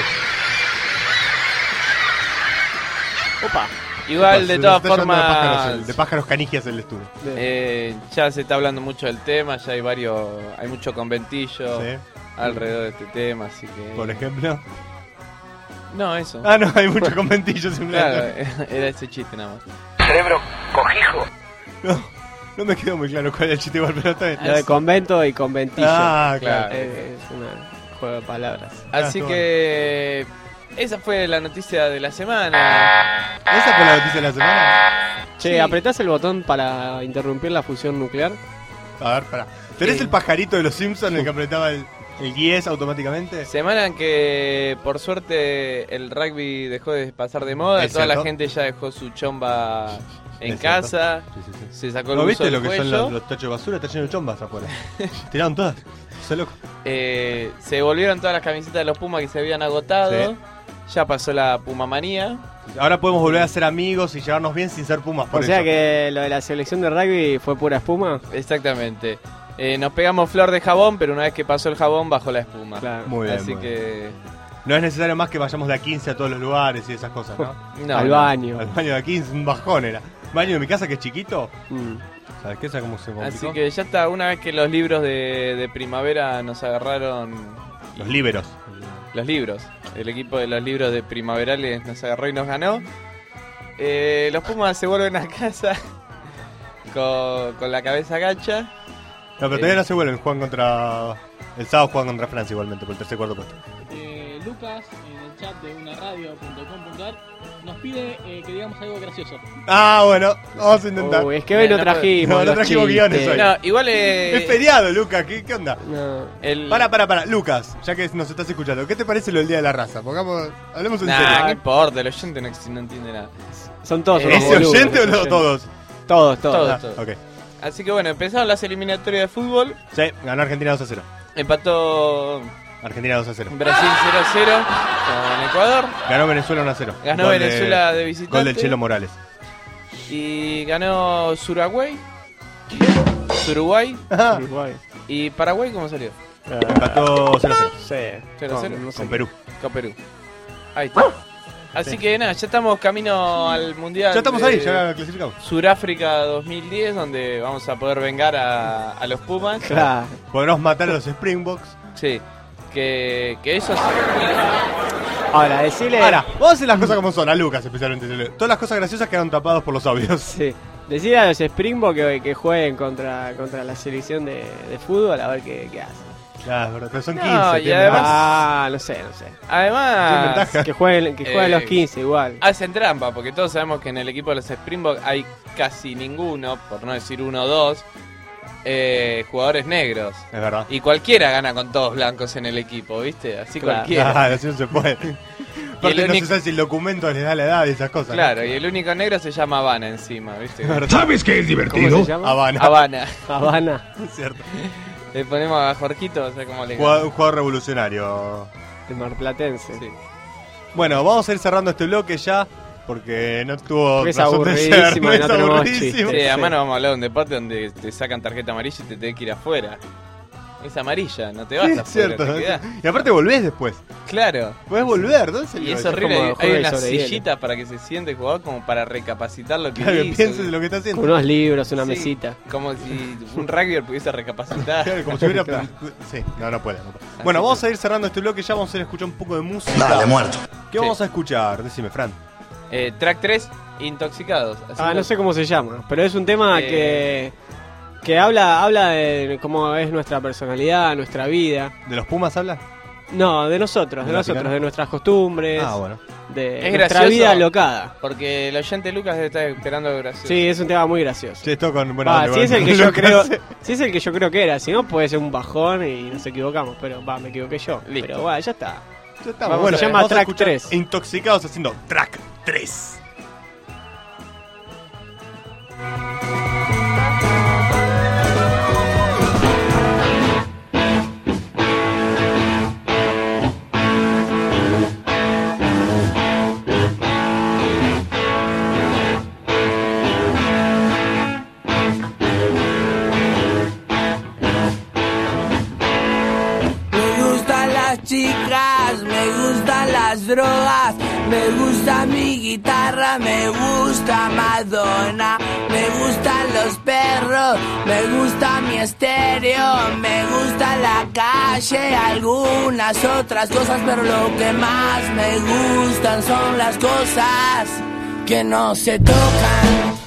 Opa. Igual, de Se todas nos está llevando de formas, pájaros, de pájaros canigias el estudio. eh, ya se está hablando mucho del tema, ya hay varios, hay mucho conventillo Sí. alrededor de este tema, así que... Por ejemplo. No, eso. Ah, no, hay mucho conventillo Claro, simplemente. era ese chiste nada más. Cerebro cojijo. No, no me quedó muy claro cuál era el chiste igual, pero está bien. Lo de convento y conventillo. Ah, claro. Eh, es un juego de palabras. Así Ah, que... Esa fue la noticia de la semana. ¿Esa fue la noticia de la semana? Che, Sí. ¿apretás el botón para interrumpir la fusión nuclear? A ver, pará. ¿Tenés Sí. el pajarito de los Simpsons el que apretaba el, el diez automáticamente? Semana en que por suerte el rugby dejó de pasar de moda, Es toda la cierto. gente ya dejó su chomba en Es casa, Sí, sí, sí. se sacó el ¿No buzo viste del lo que son cuello, los, los tachos de basura? Está lleno de chombas afuera. Tiraron todas. Soy loco. eh, se volvieron todas las camisetas de los Pumas que se habían agotado, Sí. ya pasó la Pumamanía. Ahora podemos volver a ser amigos y llevarnos bien sin ser Pumas, por O sea eso. que lo de la selección de rugby fue pura espuma. Exactamente. Eh, nos pegamos flor de jabón, pero una vez que pasó el jabón bajó la espuma. Claro. Muy bien, Así muy que... No es necesario más que vayamos de a quince a todos los lugares y esas cosas, ¿no? No, Al no. baño. Al baño de a quince, un bajón era. Baño de mi casa que es chiquito. Mm. ¿Sabes qué? ¿Sabes cómo se complicó? Así que ya está, una vez que los libros de, de primavera nos agarraron... Los líberos. Los libros, el equipo de los libros de primaverales nos agarró y nos ganó. Eh, los Pumas se vuelven a casa con, con la cabeza gacha. No, pero todavía no se vuelven. Juegan contra... El sábado juegan contra Francia igualmente por el tercer cuarto puesto. Eh, Lucas, en el chat de unaradio punto com punto ar, nos pide eh, que digamos algo gracioso. Ah, bueno. Vamos a intentar. Uy, es que hoy no No, no trajimos. no, no los trajimos chistes. guiones hoy. No, igual eh, Es feriado, Lucas. ¿Qué, ¿Qué onda? No. el... Para, para, para. Lucas, ya que nos estás escuchando, ¿qué te parece lo del Día de la Raza? Pongamos... Hablemos en Nah, serio. no importa, el oyente no, no entiende nada. Son todos ¿Es unos ¿Ese boludos, oyente o los no oyentes. todos? Todos, todos. Todos, Ah, todos. ok. Así que bueno, empezaron las eliminatorias de fútbol. Sí, ganó Argentina dos a cero. Empató Argentina dos a cero. Brasil cero a cero con Ecuador. Ganó Venezuela uno a cero. Ganó Gol Venezuela de visitante. Gol del Chelo Morales. Y ganó Suragüey. Uruguay. Uruguay. ¿Y Paraguay cómo salió? Empató cero a cero. Sí. cero a cero. Con- no sé Con qué. Perú. Con Perú. Ahí está. Así que nada, ya estamos camino al Mundial. Ya estamos de ahí, ya clasificamos. Suráfrica dos mil diez, donde vamos a poder vengar a, a los Pumas. Claro. Podremos matar a los Springboks. Sí, que, que eso Ahora, decirle... Ahora, vamos a hacer las cosas como son, a Lucas especialmente. Todas las cosas graciosas quedaron tapadas por los audios. Sí. Decirle a los Springboks que, que jueguen contra, contra la selección de, de fútbol a ver qué, qué hacen. Claro, pero, pero son No, quince. y tienen además- ventaja. Ah, no sé, no sé. Además, ventaja. Que jueguen, que jueguen Eh, los quince igual. hacen trampa, porque todos sabemos que en el equipo de los Springboks hay casi ninguno, por no decir uno o dos, eh, jugadores negros. Es verdad. Y cualquiera gana con todos blancos en el equipo, ¿viste? Así Claro. cualquiera. Claro, así no se puede. Aparte el no único- se sabe si el documento les da la edad y esas cosas. Claro, y el único negro se llama Habana encima, ¿viste? ¿Sabes qué es ¿Cómo divertido? se llama? Habana. Habana. Habana. Es cierto. Le ponemos a Jorquito, o sea, como le Jugador- un jugador revolucionario. El marplatense. Sí. Bueno, vamos a ir cerrando este bloque ya. Porque no tuvo Porque es razón de ser, aburridísimo no y es no tenemos aburridísimo. chistes. Sí, además no vamos a hablar de un deporte donde te sacan tarjeta amarilla y te tenés que ir afuera. Es amarilla, no te vas Sí, afuera, es cierto. te quedás. Y aparte volvés después. Claro. Podés volver, ¿dónde se Y le es va a horrible, como hay juegue una sobre hielo. sillita para que se siente el jugador como para recapacitar lo que Claro, que hizo. pienses en lo que está haciendo. Con unos libros, una Sí, mesita. Como si un rugby pudiese recapacitar. Claro, como si hubiera... Claro. Sí, no, no puede. no puede. Bueno, vamos a ir cerrando este bloque. Ya vamos a ir a escuchar un poco de música. Dale, muerto. ¿Qué Sí. vamos a escuchar? Decime, Fran. Eh, track tres, Intoxicados. Así Ah, que- no sé cómo se llama, pero es un tema Eh. que que habla habla de cómo es nuestra personalidad, nuestra vida. ¿De los Pumas habla? No, de nosotros, ¿De de la nosotros, Ticana? de nuestras costumbres, Ah, bueno. de Es nuestra gracioso. vida alocada. Porque el oyente Lucas debe estar esperando algo gracioso. Sí, es un tema muy gracioso. Sí, esto con... Bueno, Va, dale, si es bueno, el que yo lo creo, hace. si es el que yo creo que era, si no puede ser un bajón y nos equivocamos, pero va, me equivoqué yo. Listo. Pero bueno, ya está. Ya está, Vamos, bueno, se llama vamos a Track escuchar tres. Intoxicados haciendo Track tres. Me gustan las chicas, me gustan las drogas, me gusta mi guitarra, me gusta Madonna, me gustan los perros, me gusta mi estéreo, me gusta la calle, algunas otras cosas, pero lo que más me gustan son las cosas que no se tocan.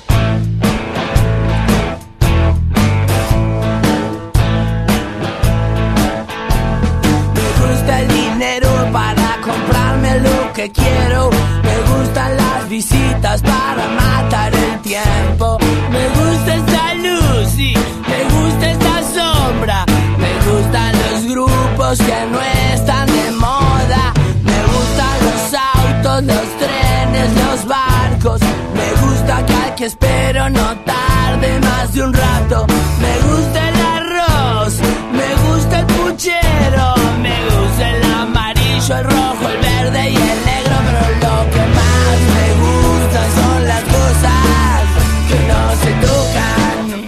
Me gusta el dinero para comprarme lo que quiero. Me gustan las visitas para matar el tiempo. Me gusta esta luz y me gusta esta sombra. Me gustan los grupos que no están de moda. Me gustan los autos, los trenes, los barcos. Me gusta que al que espero no tarde más de un rato. Me gusta el arroz, me gusta el puchero, me gusta el amarillo, el rojo, el verde y el negro, pero lo que más me gusta son las cosas que no se tocan.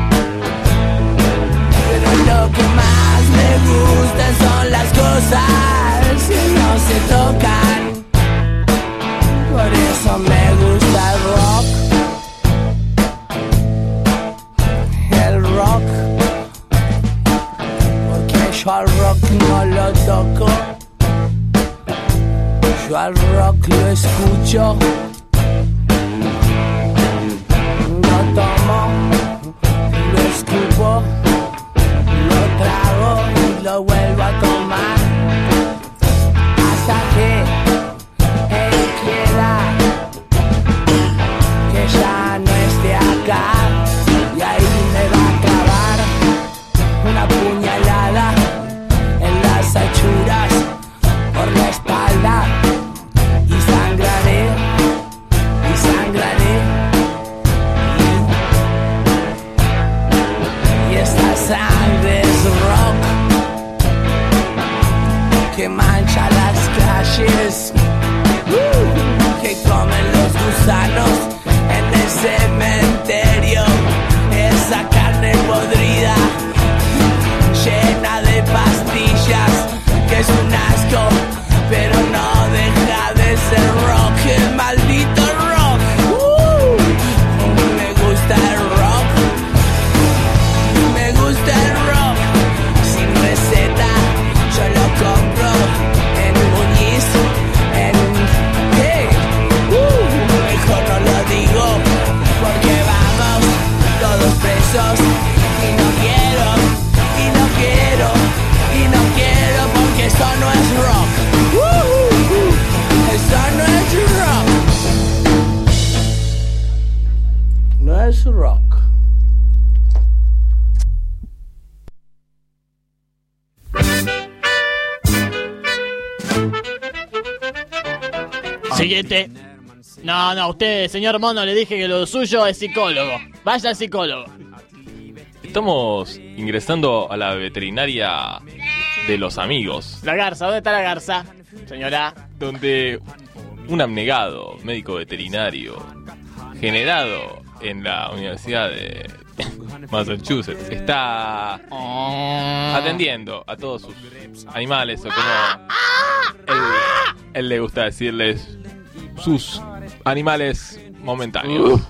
Pero lo que más me gusta son las cosas que no se tocan. Por eso me gusta el rock. El rock, porque yo al rock no lo toco, yo al rock lo escucho, lo tomo, lo escupo, lo trago y lo vuelvo a tomar, hasta que él quiera que ya no esté acá. Y ahí me va a clavar una puñalada en las achuras por la espalda. Y sangraré, y sangraré. Y, y esta sangre es rock que mancha las calles, uh, que comen los gusanos en el cementerio. Esa carne podrida, llena de pastillas, que es un asco, pero no deja de ser rock, el maldito rock. Uh, me gusta el rock, me gusta el rock, sin receta, yo lo compro en Muñiz, Siguiente. No, no, usted, señor Mono, le dije que lo suyo es psicólogo. Vaya al psicólogo. Estamos ingresando a la veterinaria de los amigos. La garza, ¿dónde está la garza, señora? Donde un abnegado médico veterinario generado en la Universidad de Massachusetts está atendiendo a todos sus animales, o como él, él le gusta decirles, sus animales momentáneos.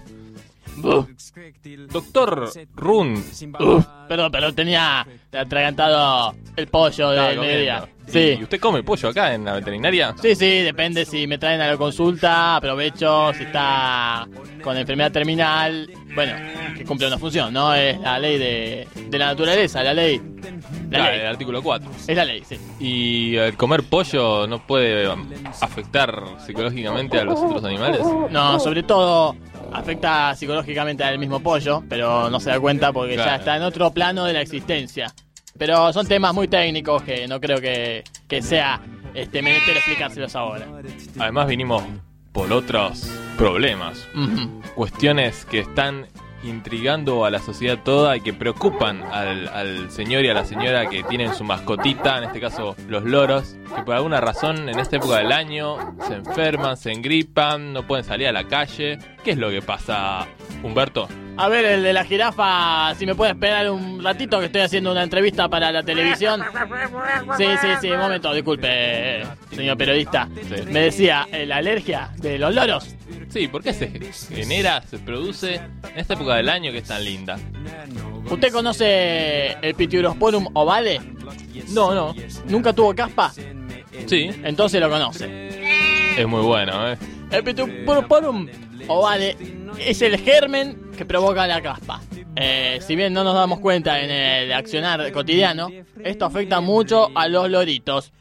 Doctor Run. Uf, perdón, pero tenía atragantado el pollo del mediodía. Sí. ¿Y usted come pollo acá en la veterinaria? Sí, sí, depende si me traen a la consulta, aprovecho, si está con enfermedad terminal, bueno, que cumple una función, ¿no? Es la ley de, de la naturaleza, la ley. La claro, ley. El artículo cuatro. Es la ley, sí. ¿Y el comer pollo no puede afectar psicológicamente a los otros animales? No, sobre todo afecta psicológicamente al mismo pollo, pero no se da cuenta porque Claro. ya está en otro plano de la existencia. Pero son temas muy técnicos que no creo que, que sea este menester explicárselos ahora. Además vinimos por otros problemas, Ujú. cuestiones que están intrigando a la sociedad toda y que preocupan al, al señor y a la señora que tienen su mascotita, en este caso los loros, que por alguna razón en esta época del año se enferman, se engripan, no pueden salir a la calle. ¿Qué es lo que pasa, Humberto? A ver, el de la jirafa, si me puede esperar un ratito que estoy haciendo una entrevista para la televisión. Sí, sí, sí, un momento, disculpe, señor periodista. Sí. Me decía, eh, ¿la alergia de los loros? Sí, ¿por qué se genera, se produce en esta época del año que es tan linda? ¿Usted conoce el Pityrosporum ovale? No, no. ¿Nunca tuvo caspa? Sí. Entonces lo conoce. Es muy bueno, ¿eh? El Pityrosporum ovale es el germen que provoca la caspa. Eh, si bien no nos damos cuenta en el accionar cotidiano, esto afecta mucho a los loritos.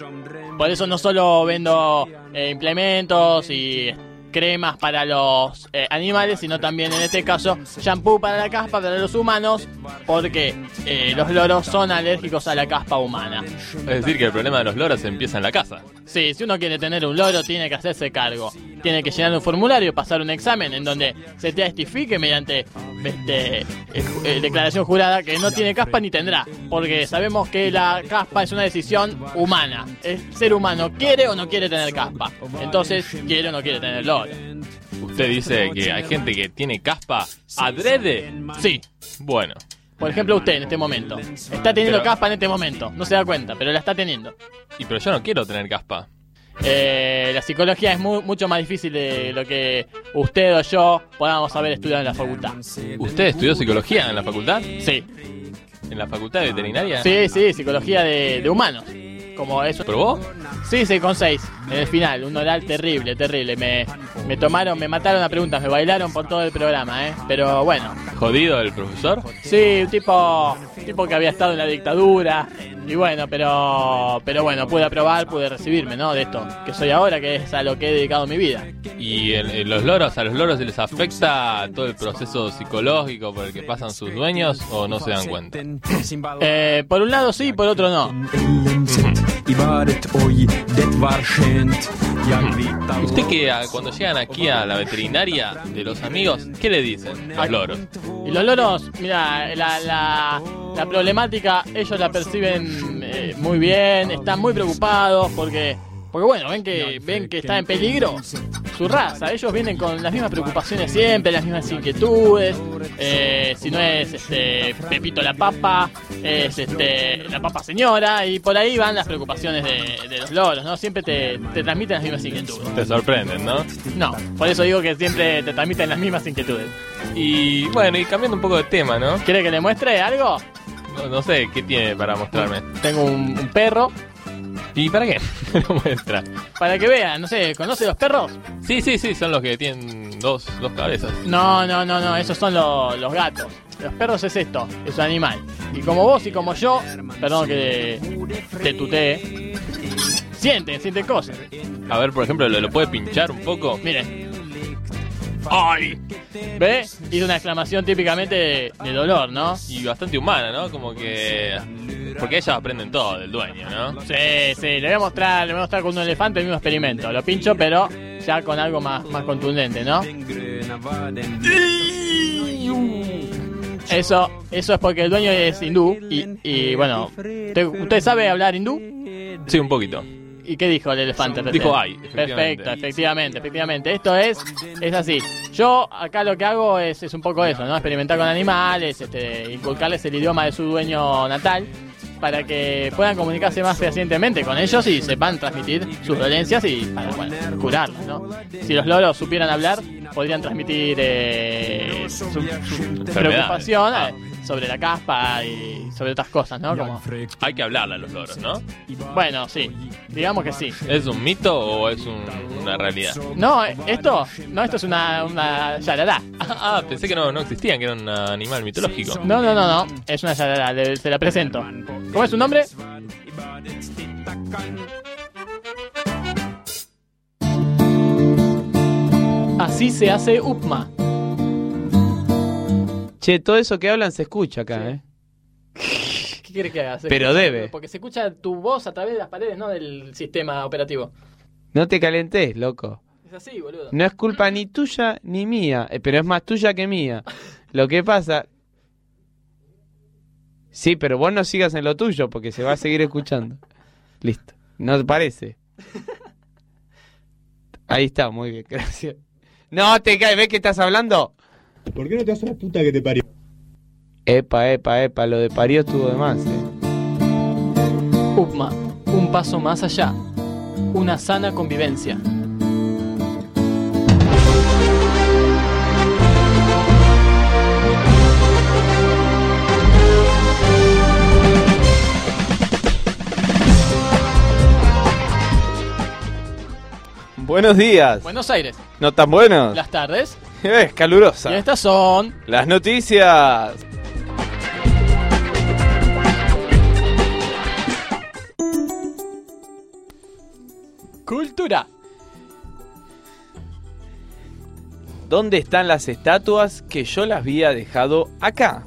Por eso no solo vendo eh, implementos y cremas para los eh, animales, sino también en este caso shampoo para la caspa para los humanos, porque eh, los loros son alérgicos a la caspa humana. Es decir, que el problema de los loros empieza en la casa. Sí, si uno quiere tener un loro tiene que hacerse cargo. Tiene que llenar un formulario y pasar un examen en donde se testifique mediante este, eh, eh, declaración jurada que no tiene caspa ni tendrá. Porque sabemos que la caspa es una decisión humana. El ser humano quiere o no quiere tener caspa. Entonces, quiere o no quiere tener loro. Usted dice que hay gente que tiene caspa adrede. Sí. Bueno. Por ejemplo, usted en este momento. Está teniendo Pero- caspa en este momento. No se da cuenta, pero la está teniendo. Y pero yo no quiero tener caspa. Eh, la psicología es mu- mucho más difícil de lo que usted o yo podamos haber estudiado en la facultad. ¿Usted estudió psicología en la facultad? Sí. ¿En la facultad de veterinaria? Sí, sí, psicología de, de humanos. Como eso. ¿Probó? Sí, sí, con seis. En el final, un oral terrible, terrible. Me, me tomaron, me mataron a preguntas, me bailaron por todo el programa, ¿eh? Pero bueno. ¿Jodido el profesor? Sí, un tipo, un tipo que había estado en la dictadura. Y bueno, pero pero bueno, pude aprobar, pude recibirme, ¿no? De esto que soy ahora, que es a lo que he dedicado mi vida. ¿Y el- el- los loros, a los loros se les afecta todo el proceso psicológico por el que pasan sus dueños o no se dan cuenta? Eh, por un lado sí, por otro no. ¿Usted que ah, cuando llegan aquí a la veterinaria de los amigos, qué le dicen a los loros? Y los loros, mira, la, la, la problemática ellos la perciben eh, muy bien, están muy preocupados porque, porque bueno, ven que ven que está en peligro su raza. Ellos vienen con las mismas preocupaciones siempre, las mismas inquietudes. Eh, si no es este Pepito la papa, es este la papa señora, y por ahí van las preocupaciones de, de los loros, ¿no? Siempre te, te transmiten las mismas inquietudes. Te sorprenden, ¿no? No, por eso digo que siempre te transmiten las mismas inquietudes. Y bueno, y cambiando un poco de tema, ¿no? ¿Quiere que le muestre algo? No, no sé, ¿qué tiene para mostrarme? Tengo un, un perro. ¿Y para qué? Me lo muestra. Para que vean, no sé, ¿conoce los perros? Sí, sí, sí, son los que tienen dos, dos cabezas. No, no, no, no, esos son lo- los gatos. Los perros es esto, es un animal. Y como vos y como yo, perdón que te tutee, sienten, sienten cosas. A ver, por ejemplo, ¿lo, lo puede pinchar un poco? Miren. ¡Ay! ¿Ve? Hizo una exclamación típicamente de, de dolor, ¿no? Y bastante humana, ¿no? Como que... Porque ellas aprenden todo del dueño, ¿no? Sí, sí, le voy a mostrar, le voy a mostrar con un elefante el mismo experimento. Lo pincho, pero ya con algo más, más contundente, ¿no? Eso, eso es porque el dueño es hindú y, y bueno, ¿usted, ¿usted sabe hablar hindú? Sí, un poquito. ¿Y qué dijo el elefante? Dijo ay, efectivamente. Perfecto, efectivamente, efectivamente. Esto es, es así. Yo acá lo que hago es, es un poco eso, ¿no? Experimentar con animales, este, inculcarles el idioma de su dueño natal para que puedan comunicarse más fehacientemente con ellos y sepan transmitir sus dolencias y para, bueno, curarlas, ¿no? Si los loros supieran hablar, podrían transmitir eh, su, su preocupación Ah. eh, sobre la caspa y sobre otras cosas, ¿no? Como, Hay que hablarle a los loros, ¿no? bueno, sí, digamos que sí. ¿Es un mito o es un- una realidad? No, esto, no, esto es una, una yarará. Ah, pensé que no, no existían, que era un animal mitológico. No, no, no, no, es una yarará, le- se la presento. ¿Cómo es su nombre? Así se hace upma. Che, todo eso que hablan se escucha acá, ¿eh? ¿Qué quieres que haga? Se Pero escucha- debe. Porque se escucha tu voz a través de las paredes, no del sistema operativo. No te calentes, loco. Es así, boludo. No es culpa ni tuya ni mía, eh, pero es más tuya que mía. Lo que pasa... Sí, pero vos no sigas en lo tuyo porque se va a seguir escuchando. Listo. ¿No te parece? Ahí está, muy bien, gracias. No te caes, ¿ves que estás hablando? ¿Por qué no te haces la puta que te parió? Epa, epa, epa, lo de parió estuvo de más, eh. Upma, un paso más allá. Una sana convivencia. Buenos días. Buenos Aires. ¿No tan buenos? Las tardes. Es calurosa. Y estas son... Las noticias. Cultura. ¿Dónde están las estatuas que yo las había dejado acá?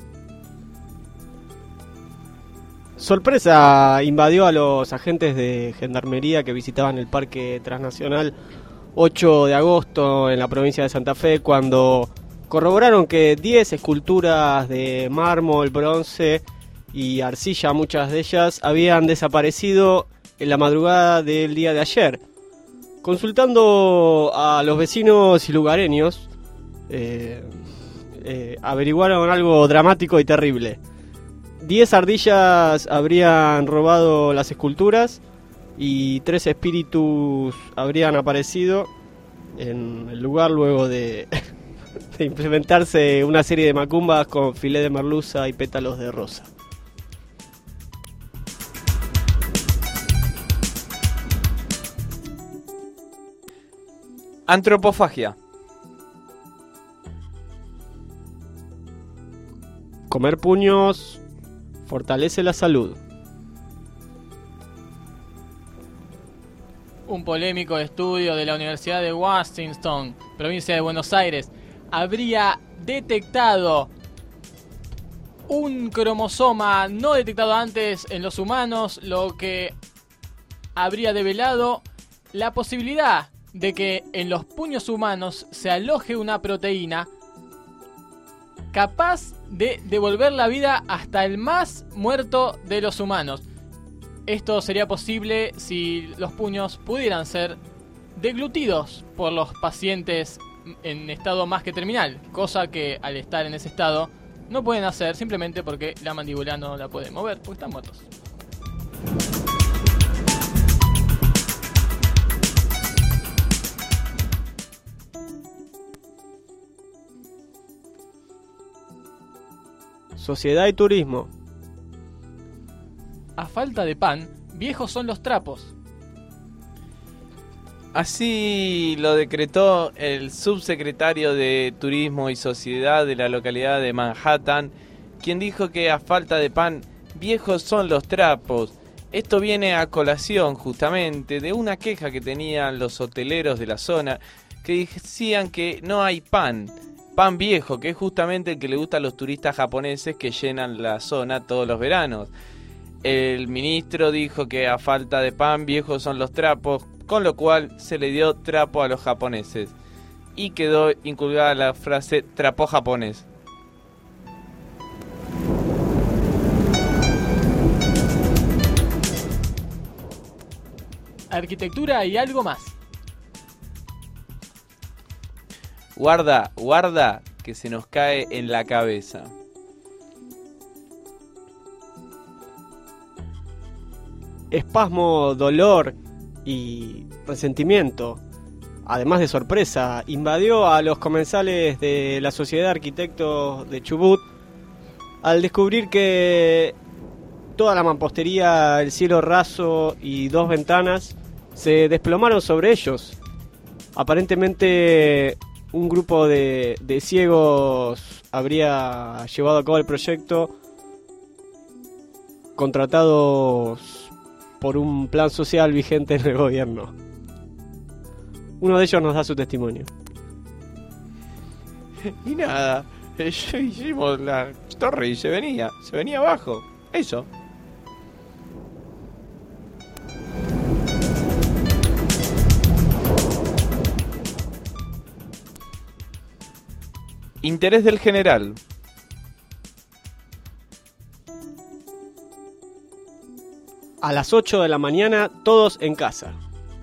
Sorpresa invadió a los agentes de gendarmería que visitaban el Parque Transnacional ocho de agosto en la provincia de Santa Fe cuando corroboraron que diez esculturas de mármol, bronce y arcilla, muchas de ellas, habían desaparecido en la madrugada del día de ayer. Consultando a los vecinos y lugareños, eh, eh, averiguaron algo dramático y terrible. Diez ardillas habrían robado las esculturas y tres espíritus habrían aparecido en el lugar luego de, de implementarse una serie de macumbas con filé de merluza y pétalos de rosa. Antropofagia. Comer puños fortalece la salud. Un polémico estudio de la Universidad de Washington, provincia de Buenos Aires, habría detectado un cromosoma no detectado antes en los humanos, lo que habría develado la posibilidad de que en los puños humanos se aloje una proteína capaz de devolver la vida hasta el más muerto de los humanos. Esto sería posible si los puños pudieran ser deglutidos por los pacientes en estado más que terminal, cosa que al estar en ese estado no pueden hacer simplemente porque la mandíbula no la puede mover, porque están muertos. Sociedad y turismo. A falta de pan, viejos son los trapos. Así lo decretó el subsecretario de Turismo y Sociedad de la localidad de Manhattan, quien dijo que a falta de pan, viejos son los trapos. Esto viene a colación justamente de una queja que tenían los hoteleros de la zona, que decían que no hay pan, pan viejo, que es justamente el que le gusta a los turistas japoneses que llenan la zona todos los veranos. El ministro dijo que a falta de pan, viejos son los trapos, con lo cual se le dio trapo a los japoneses y quedó inculcada la frase trapó japonés. Arquitectura y algo más. Guarda, guarda, que se nos cae en la cabeza. Espasmo, dolor y resentimiento, además de sorpresa, invadió a los comensales de la Sociedad de Arquitectos de Chubut al descubrir que toda la mampostería, el cielo raso y dos ventanas se desplomaron sobre ellos. Aparentemente un grupo de, de ciegos habría llevado a cabo el proyecto, contratados por un plan social vigente en el gobierno. Uno de ellos nos da su testimonio. Y nada, hicimos la torre y se venía, se venía abajo, eso. Interés del general. A las ocho de la mañana, todos en casa.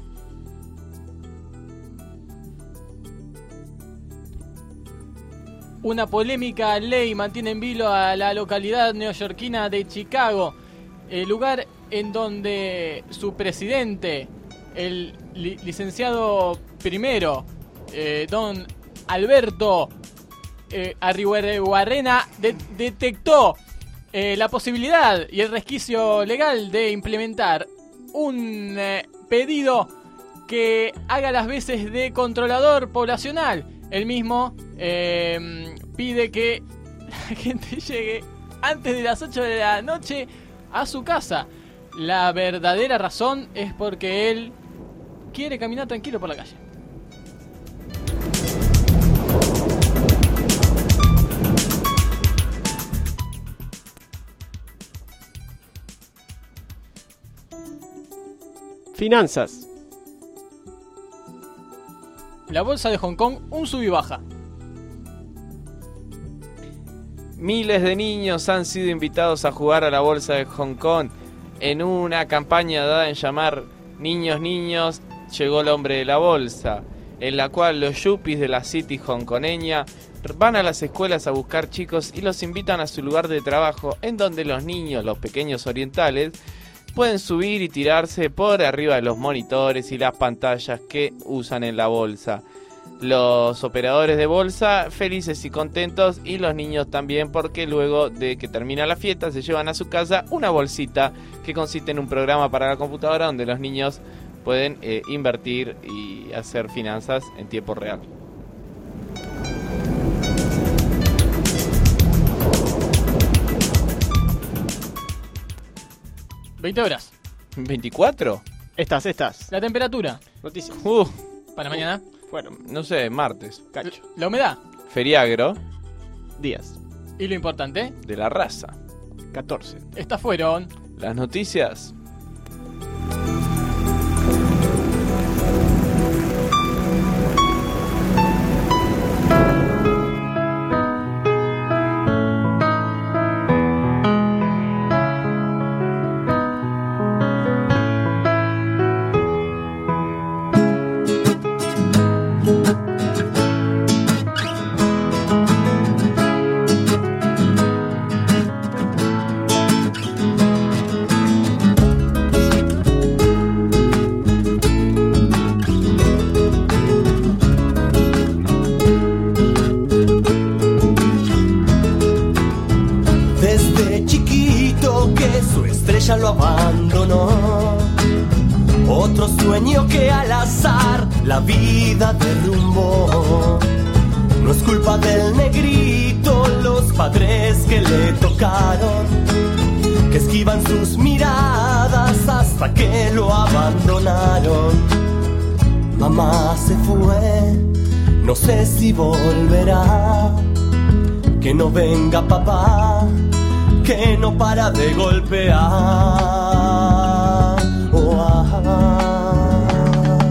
Una polémica ley mantiene en vilo a la localidad neoyorquina de Chicago, el lugar en donde su presidente, el li- licenciado primero, eh, don Alberto eh, Arriguarena, de- detectó eh, la posibilidad y el resquicio legal de implementar un eh, pedido que haga las veces de controlador poblacional. El mismo eh, pide que la gente llegue antes de las ocho de la noche a su casa. La verdadera razón es porque él quiere caminar tranquilo por la calle. Finanzas. La bolsa de Hong Kong, un sub y baja. Miles de niños han sido invitados a jugar a la bolsa de Hong Kong. En una campaña dada en llamar Niños Niños, llegó el hombre de la bolsa, en la cual los yuppies de la city hongkoneña van a las escuelas a buscar chicos y los invitan a su lugar de trabajo, en donde los niños, los pequeños orientales, pueden subir y tirarse por arriba de los monitores y las pantallas que usan en la bolsa. Los operadores de bolsa felices y contentos, y los niños también, porque luego de que termina la fiesta se llevan a su casa una bolsita que consiste en un programa para la computadora donde los niños pueden eh, invertir y hacer finanzas en tiempo real. veinte horas. ¿veinticuatro? Estas, estas. La temperatura. Noticias. Uh, Para mañana. Bueno, no sé, martes. cacho. La humedad. Feriagro Días. Y lo importante, de la raza. catorce. estas fueron Las noticias. Desde chiquito que su estrella lo abandonó, otro sueño que al azar la vida derrumbó. No es culpa del negrito, los padres que le tocaron, que esquivan sus miradas hasta que lo abandonaron. Mamá se fue, no sé si volverá. Que no venga papá, que no para de golpear. Oh, ah, ah.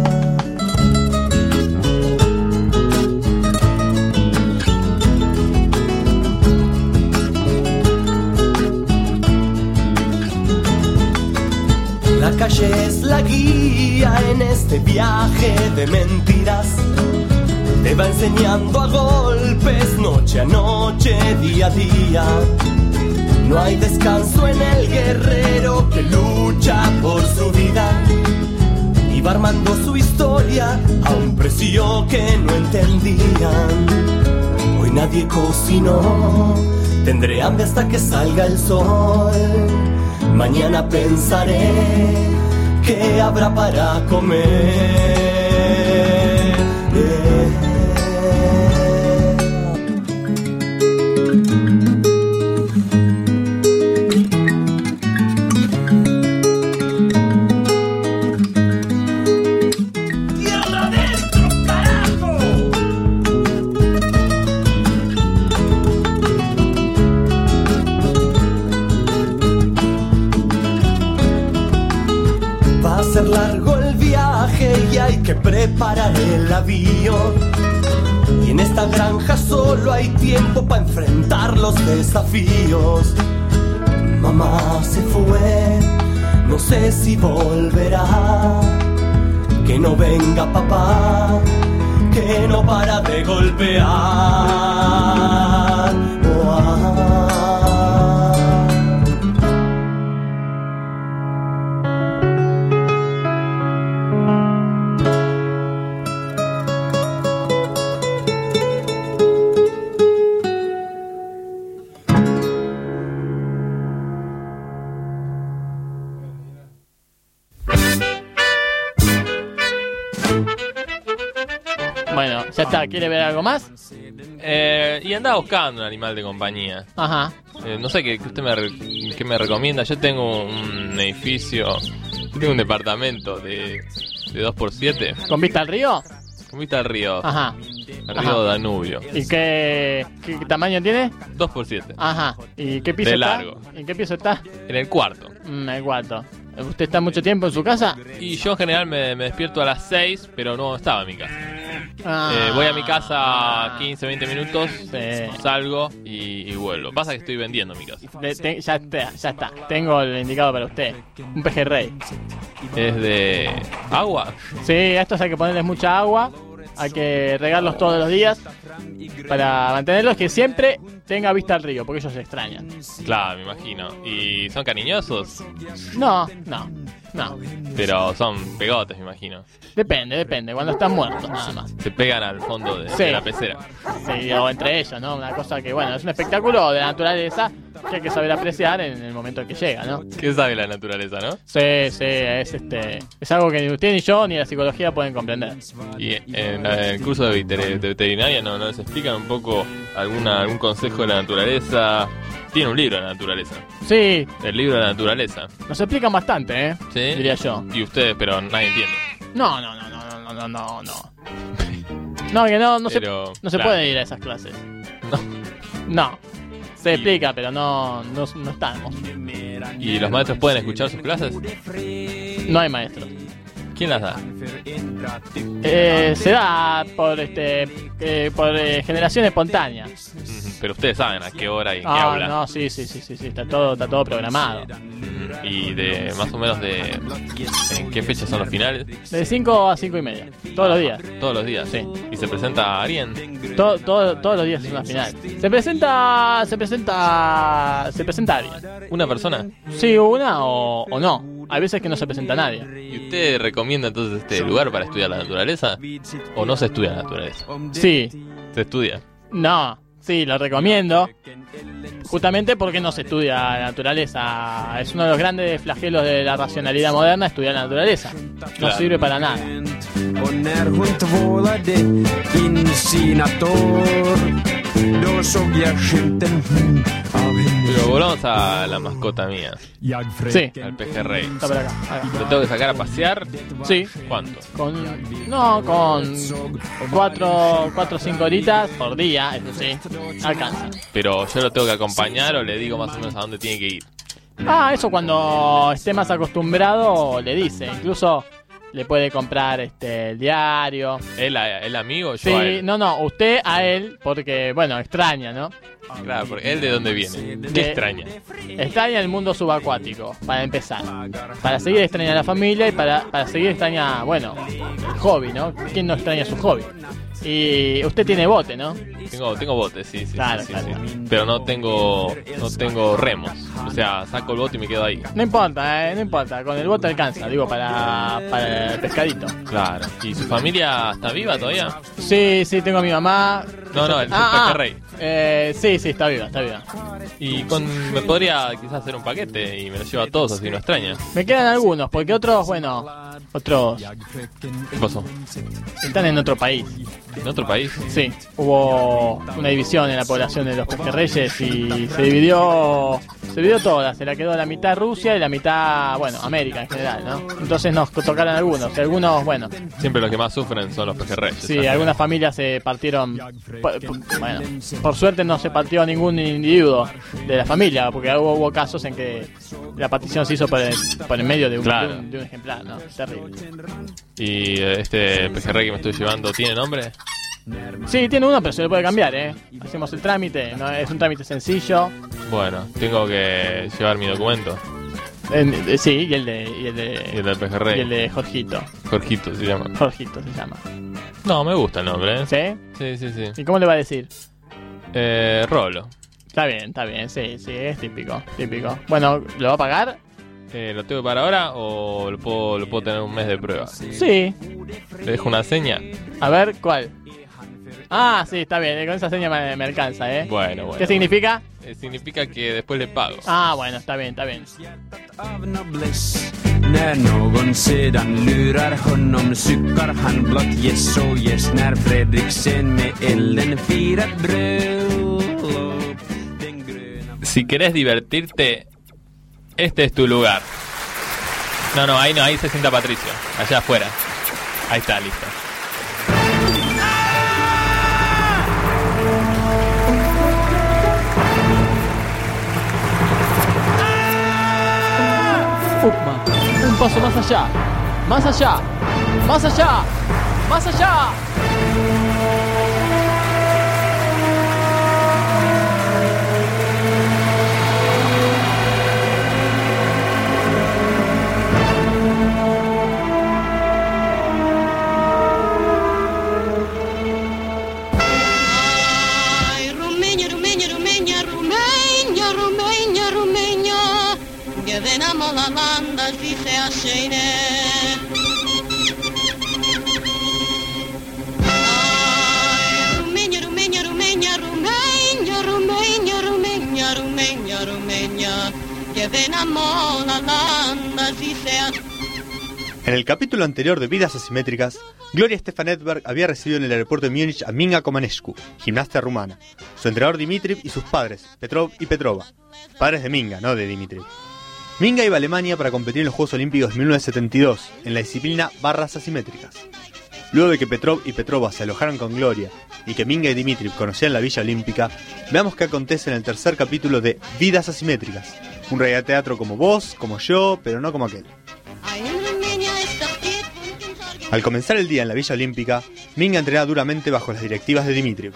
calle es la guía en este viaje de mentiras. Te va enseñando a golpes, noche a noche, día a día. No hay descanso en el guerrero que lucha por su vida y va armando su historia a un precio que no entendían. Hoy nadie cocinó, tendré hambre hasta que salga el sol. Mañana pensaré qué habrá para comer. Largo el viaje y hay que preparar el avión. Y en esta granja solo hay tiempo para enfrentar los desafíos. Mamá se fue, no sé si volverá. Que no venga papá, que no para de golpear. Oh, ah. Bueno, ya está. ¿Quiere ver algo más? Eh, y andaba buscando un animal de compañía. Ajá. Eh, no sé qué, qué usted me, re- qué me recomienda. Yo tengo un edificio, yo tengo un departamento de, de dos por siete. ¿Con vista al río? Con vista al río. Ajá. El río Ajá. Danubio. ¿Y qué, qué tamaño tiene? dos por siete. Ajá. ¿Y qué piso De está? largo. ¿En qué piso está? En el cuarto. Mm, el cuarto. ¿Usted está mucho tiempo en su casa? Y yo en general me, me despierto a las seis, pero no estaba en mi casa. Ah. Eh, voy a mi casa quince, veinte minutos, salgo y, y vuelvo. Pasa que estoy vendiendo mi casa. De- te- ya, está, ya está. Tengo el indicado para usted. Un pejerrey. ¿Es de agua? Sí, a estos hay que ponerles mucha agua. Hay que regarlos todos los días para mantenerlos que siempre tenga vista al río, porque ellos se extrañan. Claro, me imagino. ¿Y son cariñosos? No, no, no. Pero son pegotes, me imagino. Depende, depende. Cuando están muertos, nada más. Se pegan al fondo de, Sí. de la pecera. Sí, o entre ellos, ¿no? Una cosa que, bueno, es un espectáculo de la naturaleza que hay que saber apreciar en el momento en que llega, ¿no? ¿Qué sabe la naturaleza, no? Sí, sí, es este es algo que ni usted ni yo ni la psicología pueden comprender. Y en el curso de, veter- de veterinaria ¿no, nos explican un poco alguna, algún consejo de la naturaleza. Tiene un libro de la naturaleza. Sí. El libro de la naturaleza. Nos explican bastante, ¿eh? ¿Sí? Diría yo. Y ustedes, pero nadie entiende. No, no, no, no, no, no, no, no. No, que no, no Pero, se, no se claro. puede ir a esas clases. No. Se explica, pero no, no, no estamos. ¿Y los maestros pueden escuchar sus clases? No hay maestros. ¿Quién las da? Eh, se da por este eh, por eh, generación espontánea. Ujú, pero ustedes saben a qué hora y en qué Ah, aula. no, sí, sí, sí, sí, sí, está todo, está todo programado. Ujú, Y de más o menos de en qué fechas son los finales. De cinco a cinco y media, todos los días. Todos los días. Sí. ¿Y se presenta alguien? Todo, todo, todos los días es una final. Se presenta, se presenta, se presenta alguien. ¿Una persona? Sí, una o, o no. Hay veces que no se presenta nadie. ¿Y usted recomienda entonces este lugar para estudiar la naturaleza? ¿O no se estudia la naturaleza? Sí. ¿Se estudia? No, sí, lo recomiendo. Justamente porque no se estudia la naturaleza. Es uno de los grandes flagelos de la racionalidad moderna, estudiar la naturaleza. No Claro. sirve para nada. Och när hon tvålade in sina tår, då såg jag skylten hmm, av henne. Pero volvamos a la mascota mía. Sí. Al pejerrey. Está por acá. acá. ¿Lo tengo que sacar a pasear? Sí. ¿Cuánto? Con, no, con cuatro, cuatro o cinco horitas por día, eso sí, alcanza. Pero yo lo tengo que acompañar o le digo más o menos a dónde tiene que ir. Ah, eso cuando esté más acostumbrado le dice. Incluso le puede comprar este el diario. ¿Él, a- él amigo? Yo Sí, a él. no, no, usted a él, porque, bueno, extraña, ¿no? Claro, porque él de dónde viene. ¿Qué De- extraña? Extraña el mundo subacuático, para empezar. Para seguir extraña la familia y para, para seguir extraña, bueno, el hobby, ¿no? ¿Quién no extraña su hobby? Y usted tiene bote, ¿no? Tengo, tengo botes, sí, sí, Claro, sí, sí, claro. sí. Pero no tengo, no tengo remos. O sea, saco el bote y me quedo ahí. No importa, eh, no importa, con el bote alcanza, digo, para, para el pescadito. Claro. ¿Y su familia está viva todavía? Sí, sí, tengo a mi mamá. No, no, el Ah, ah, pejerrey. eh, sí, sí, está viva, está viva. Y con, me podría quizás hacer un paquete y me lo llevo a todos así no extraña. Me quedan algunos, porque otros, bueno, otros ¿Qué pasó? están en otro país. ¿En otro país? Sí, hubo una división en la población de los pejerreyes y se dividió, se dividió toda, se la quedó la mitad Rusia y la mitad, bueno, América en general, ¿no? Entonces nos tocaron algunos, y algunos, bueno, Siempre los que más sufren son los pejerreyes. sí, algunas familias se partieron, po- po- bueno, por suerte no se partió ningún individuo de la familia, porque hubo, hubo casos en que la partición se hizo por el, por el medio de un, Claro. de un, de un ejemplar, ¿no? Terrible. ¿Y eh, este pejerrey que me estoy llevando tiene nombre? Sí, tiene uno, pero se le puede cambiar, ¿eh? Hacemos el trámite, ¿no? Es un trámite sencillo. Bueno, tengo que llevar mi documento. Eh, eh, sí, y el de y el de, Y el del pejerrey. y el de Jorgito. Jorgito se llama. Jorgito se llama. No, me gusta el nombre, ¿eh? ¿Sí? Sí, sí, sí. ¿Y cómo le va a decir? Eh, Rolo. Está bien, está bien, sí, sí, es típico, típico. Bueno, ¿lo va a pagar? Eh, ¿Lo tengo para ahora o lo puedo, lo puedo tener un mes de prueba? Sí. ¿Le dejo una seña? A ver, ¿cuál? Ah, sí, está bien, con esa seña me, me alcanza, ¿eh? Bueno, bueno. ¿Qué significa? Eh, significa que después le pago. Ah, bueno, está bien, está bien. När någon sedan lurar honom suckar han blott yes och yes. När Fredriksen med elden firar bröllop. Den gröna... Si querés divertirte, este es tu lugar. No, no, ahí no, ahí se sienta Patricio. Allá afuera. Ahí está, listo. Upma, un paso más allá, más allá, más allá, más allá. Ay, Rumänien, Rumänien, Rumänien, Rumänien, Rumänien, Rumänien. Gewinnen alla länder, vi ser sina. Ay, Rumänien, Rumänien, Rumänien, Rumänien, Rumänien, Rumänien, Rumänien, Rumänien. Gewinnen alla länder, vi ser. En el capítulo anterior de Vidas Asimétricas, Gloria Stefan Edberg había recibido en el aeropuerto de Múnich a Minga Comanescu, gimnasta rumana, su entrenador Dimitriv y sus padres, Petrov y Petrova, padres de Minga, no de Dimitriv. Minga iba a Alemania para competir en los Juegos Olímpicos de mil novecientos setenta y dos, en la disciplina barras asimétricas. Luego de que Petrov y Petrova se alojaran con Gloria y que Minga y Dimitriv conocían la Villa Olímpica, veamos qué acontece en el tercer capítulo de Vidas Asimétricas, un radioteatro como vos, como yo, pero no como aquel. Al comenzar el día en la Villa Olímpica, Minga entrenaba duramente bajo las directivas de Dimitriv.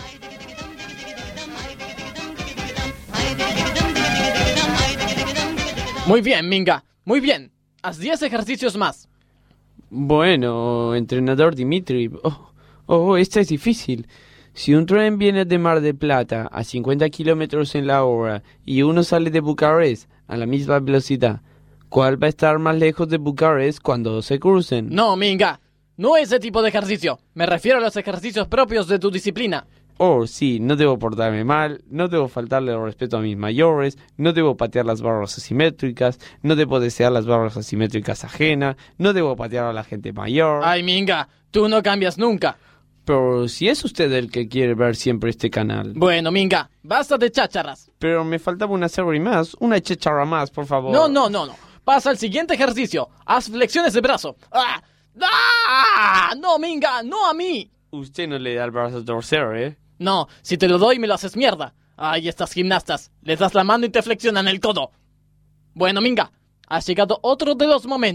Muy bien, Minga, muy bien. Haz diez ejercicios más. Bueno, entrenador Dimitri. Oh, oh, esta es difícil. Si un tren viene de Mar del Plata a cincuenta kilómetros en la hora y uno sale de Bucarest a la misma velocidad, ¿cuál va a estar más lejos de Bucarest cuando se crucen? No, Minga, no ese tipo de ejercicio. Me refiero a los ejercicios propios de tu disciplina. Oh, sí, no debo portarme mal, no debo faltarle el respeto a mis mayores, no debo patear las barras asimétricas, no debo desear las barras asimétricas ajenas, no debo patear a la gente mayor. Ay, Minga, tú no cambias nunca. Pero si es usted el que quiere ver siempre este canal. Bueno, Minga, basta de chácharas. Pero me faltaba una serie más, una cháchara más, por favor. No, no, no, no. Pasa al siguiente ejercicio. Haz flexiones de brazo. ¡Ah! ¡Ah! No, Minga, no a mí. Usted no le da el brazo a torcer, ¿eh? No, si te lo doy me lo haces mierda. Ay, estas gimnastas. Les das la mano y te flexionan el codo. Bueno, Minga, ha llegado otro de los momentos.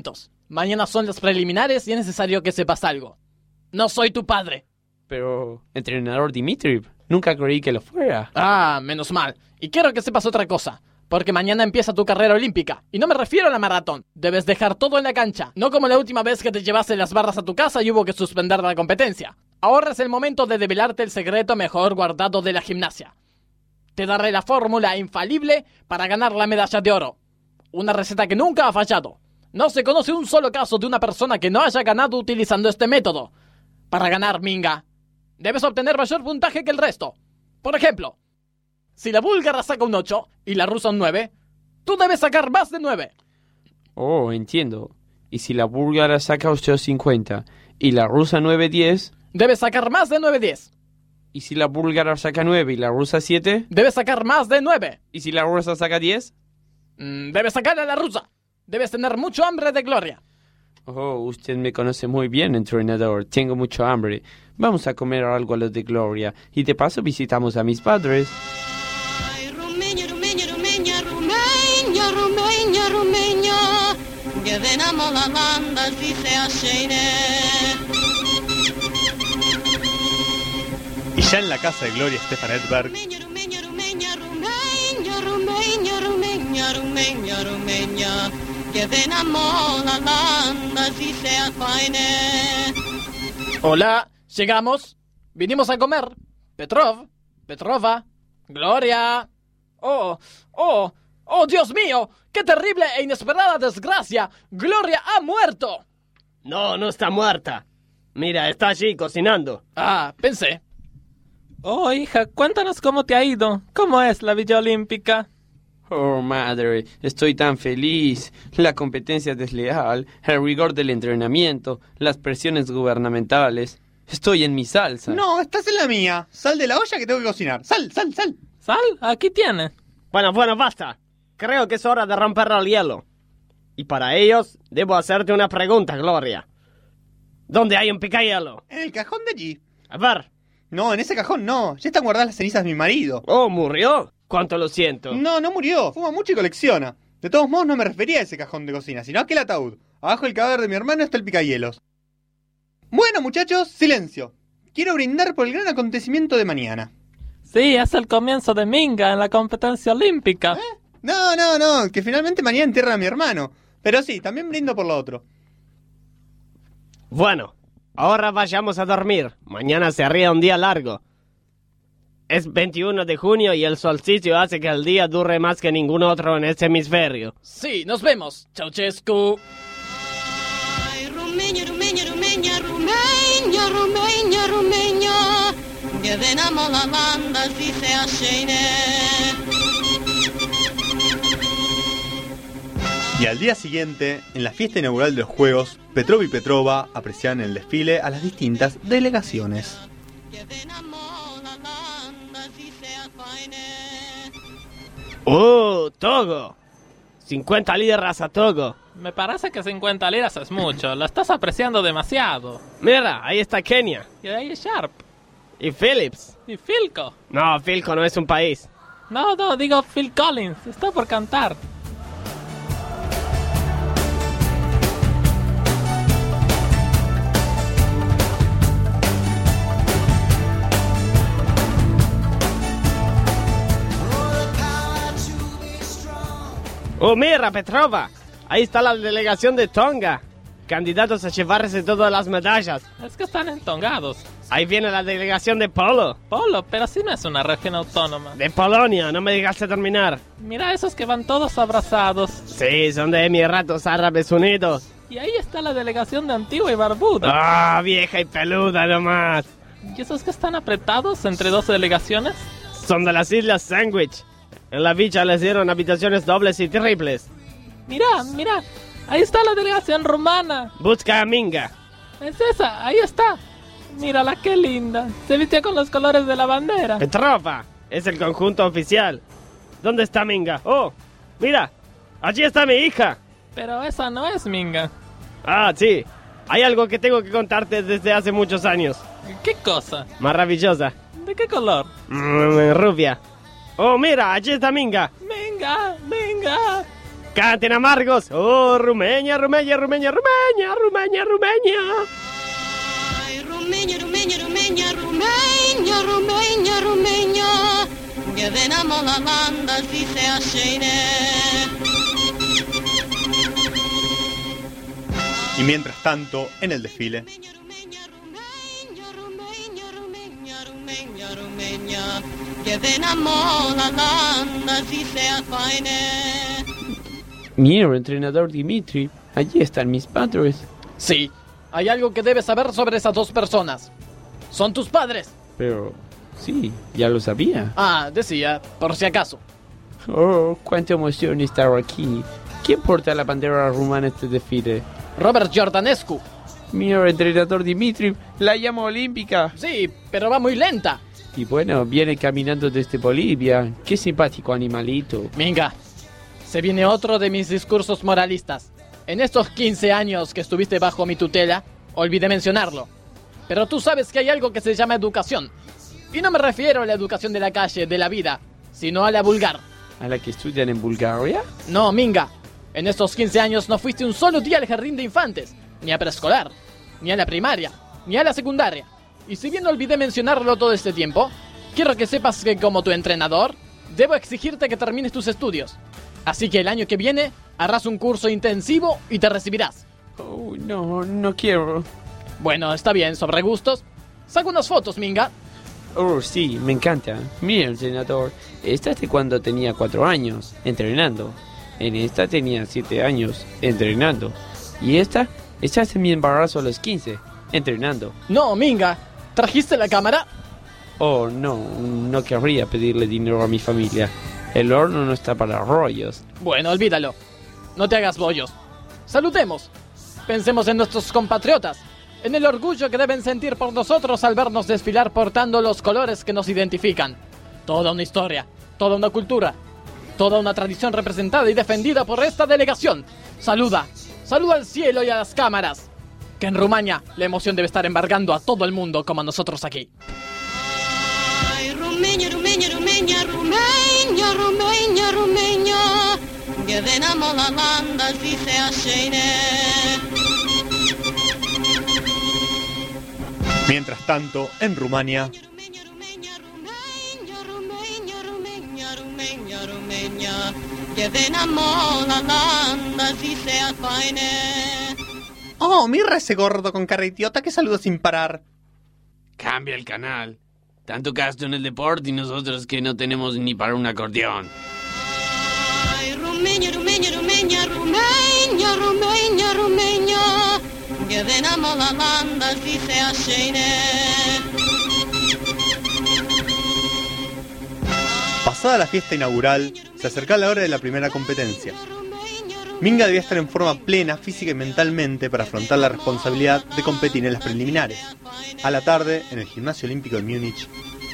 Mañana son las preliminares y es necesario que sepas algo. No soy tu padre. Pero, entrenador Dimitriv, nunca creí que lo fuera. Ah, menos mal. Y quiero que sepas otra cosa. Porque mañana empieza tu carrera olímpica. Y no me refiero a la maratón. Debes dejar todo en la cancha. No como la última vez que te llevaste las barras a tu casa y hubo que suspender la competencia. Ahora es el momento de develarte el secreto mejor guardado de la gimnasia. Te daré la fórmula infalible para ganar la medalla de oro. Una receta que nunca ha fallado. No se conoce un solo caso de una persona que no haya ganado utilizando este método. Para ganar, Minga, debes obtener mayor puntaje que el resto. Por ejemplo, si la búlgara saca un ocho y la rusa un nueve, tú debes sacar más de nueve. Oh, entiendo. Y si la búlgara saca ocho cincuenta y la rusa nueve diez, debes sacar más de nueve diez. ¿Y si la búlgara saca nueve y la rusa siete? Debes sacar más de nueve. ¿Y si la rusa saca diez? Mm, debes sacar a la rusa. Debes tener mucho hambre de gloria. Oh, usted me conoce muy bien, entrenador. Tengo mucho hambre. Vamos a comer algo a lo de gloria. Y de paso visitamos a mis padres. Ay, Rumenia, Rumenia, Rumenia, Rumenia, Rumenia, Rumenia. Gdynamo la landa zise shejne. Y ya en la casa de Gloria Stefan Edberg, Rumenia, Rumenia, Rumenia, Rumenia, Rumenia, Rumenia, Rumenia. Gdynamo la landa zise shejne. Hola, llegamos. Vinimos a comer. Petrov, Petrova, Gloria. Oh, oh, oh, Dios mío. ¡Qué terrible e inesperada desgracia! ¡Gloria ha muerto! No, no está muerta. Mira, está allí cocinando. Ah, pensé. Oh, hija, cuéntanos cómo te ha ido. ¿Cómo es la Villa Olímpica? Oh, madre, estoy tan feliz. La competencia desleal, el rigor del entrenamiento, las presiones gubernamentales. Estoy en mi salsa. No, estás en la mía. Sal de la olla que tengo que cocinar. Sal, sal, sal. ¿Sal? Aquí tiene. Bueno, bueno, basta. Creo que es hora de romper el hielo. Y para ellos, debo hacerte una pregunta, Gloria. ¿Dónde hay un picahielo? En el cajón de allí. A ver. No, en ese cajón no. Ya están guardadas las cenizas de mi marido. Oh, ¿murió? Cuánto lo siento. No, no murió. Fuma mucho y colecciona. De todos modos, no me refería a ese cajón de cocina, sino a aquel ataúd. Abajo del cadáver de mi hermano está el picahielos. Bueno, muchachos, silencio. Quiero brindar por el gran acontecimiento de mañana. Sí, es el comienzo de Minga en la competencia olímpica. ¿Eh? No, no, no, que finalmente mañana entierran a mi hermano. Pero sí, también brindo por lo otro. Bueno, ahora vayamos a dormir. Mañana se arría un día largo. Es veintiuno de junio y el solsticio hace que el día dure más que ningún otro en este hemisferio. Sí, nos vemos, Ceausescu. Ay, Rumenia, Rumenia, Rumenia, Rumenia, Rumenia, Rumenia. Gdynamo la landa zise shejne. y al día siguiente, en la fiesta inaugural de los Juegos, Petrov y Petrova apreciaban el desfile a las distintas delegaciones. ¡Oh, Togo! cincuenta liras a Togo. Me parece que cincuenta liras es mucho. Lo estás apreciando demasiado. Mira, ahí está Kenia. Y ahí es Sharp. Y Phillips. Y Philco. No, Philco no es un país. No, no, digo Phil Collins. Está por cantar. ¡Oh, mira, Petrova! Ahí está la delegación de Tonga. Candidatos a llevarse todas las medallas. Es que están entongados. Ahí viene la delegación de Polo. Polo, pero sí no es una región autónoma. De Polonia, no me dejaste terminar. Mira esos que van todos abrazados. Sí, son de Emiratos Árabes Unidos. Y ahí está la delegación de Antigua y Barbuda. ¡Ah, vieja y peluda nomás! ¿Y esos que están apretados entre dos delegaciones? Son de las Islas Sandwich. En la villa les dieron habitaciones dobles y triples. Mira, mira, ahí está la delegación rumana. Busca a Minga. Es esa, ahí está. Mírala, qué linda. Se vistió con los colores de la bandera. Petrova, es el conjunto oficial. ¿Dónde está Minga? Oh, mira, allí está mi hija. Pero esa no es Minga. Ah, sí. Hay algo que tengo que contarte desde hace muchos años. ¿Qué cosa? Maravillosa. ¿De qué color? Mm, rubia. Oh, mira, allí está Minga. Minga, Minga. canten amargos. Oh, Rumeña, Rumeña, Rumeña, Rumeña, Rumeña, Rumeña. Ay, Rumeña, Rumeña, Rumeña, Rumeña, Rumeña, Rumeña. Que venamos la banda si se ashene. Y mientras tanto, en el desfile. Que venamos la banda si se afaine. Mira, entrenador Dimitri, allí están mis padres. Sí, hay algo que debes saber sobre esas dos personas. Son tus padres. Pero, sí, ya lo sabía. Ah, decía, por si acaso. Oh, cuánta emoción estar aquí. ¿Quién porta la bandera rumana en este desfile? Robert Giordanescu. Mira, entrenador Dimitri, la llama olímpica. Sí, pero va muy lenta. Y bueno, viene caminando desde Bolivia. Qué simpático animalito. Minga, se viene otro de mis discursos moralistas. En estos quince años que estuviste bajo mi tutela, olvidé mencionarlo. Pero tú sabes que hay algo que se llama educación. Y no me refiero a la educación de la calle, de la vida, sino a la vulgar. ¿A la que estudian en Bulgaria? No, Minga. En estos quince años no fuiste un solo día al jardín de infantes, ni a preescolar, ni a la primaria, ni a la secundaria. Y si bien olvidé mencionarlo todo este tiempo, quiero que sepas que como tu entrenador, debo exigirte que termines tus estudios. Así que el año que viene, harás un curso intensivo y te recibirás. Oh, no, no quiero. Bueno, está bien, sobre gustos. Saca unas fotos, Minga. Oh, sí, me encanta. Mira, entrenador, esta es de cuando tenía cuatro años, entrenando. En esta tenía siete años, entrenando. Y esta, esta es de mi embarazo a los quince, entrenando. No, Minga, ¿trajiste la cámara? Oh, no, no querría pedirle dinero a mi familia. El horno no está para rollos. Bueno, olvídalo. No te hagas bollos. Saludemos. Pensemos en nuestros compatriotas, en el orgullo que deben sentir por nosotros al vernos desfilar portando los colores que nos identifican. Toda una historia, toda una cultura, toda una tradición representada y defendida por esta delegación. Saluda, saluda al cielo y a las cámaras. Que en Rumania la emoción debe estar embargando a todo el mundo como a nosotros aquí. Ay, Rumeña, Rumeña, Rumeña, Rumeña, Rumeña, Rumeña. Que venamos la banda si se ashene. Mientras tanto, en Rumania. Que venamos la banda si se afaine. Oh, mira ese gordo con cara idiota que saluda sin parar. Cambia el canal. Tanto gasto en el deporte y nosotros que no tenemos ni para un acordeón. Ay, Rumeña, Rumeña, Rumeña, Rumeña, Rumeña, Rumeña. Que venamos la banda si se ashene. Pasada la fiesta inaugural, se acercaba la hora de la primera competencia. Minga debía estar en forma plena física y mentalmente para afrontar la responsabilidad de competir en las preliminares. A la tarde, en el Gimnasio Olímpico de Múnich.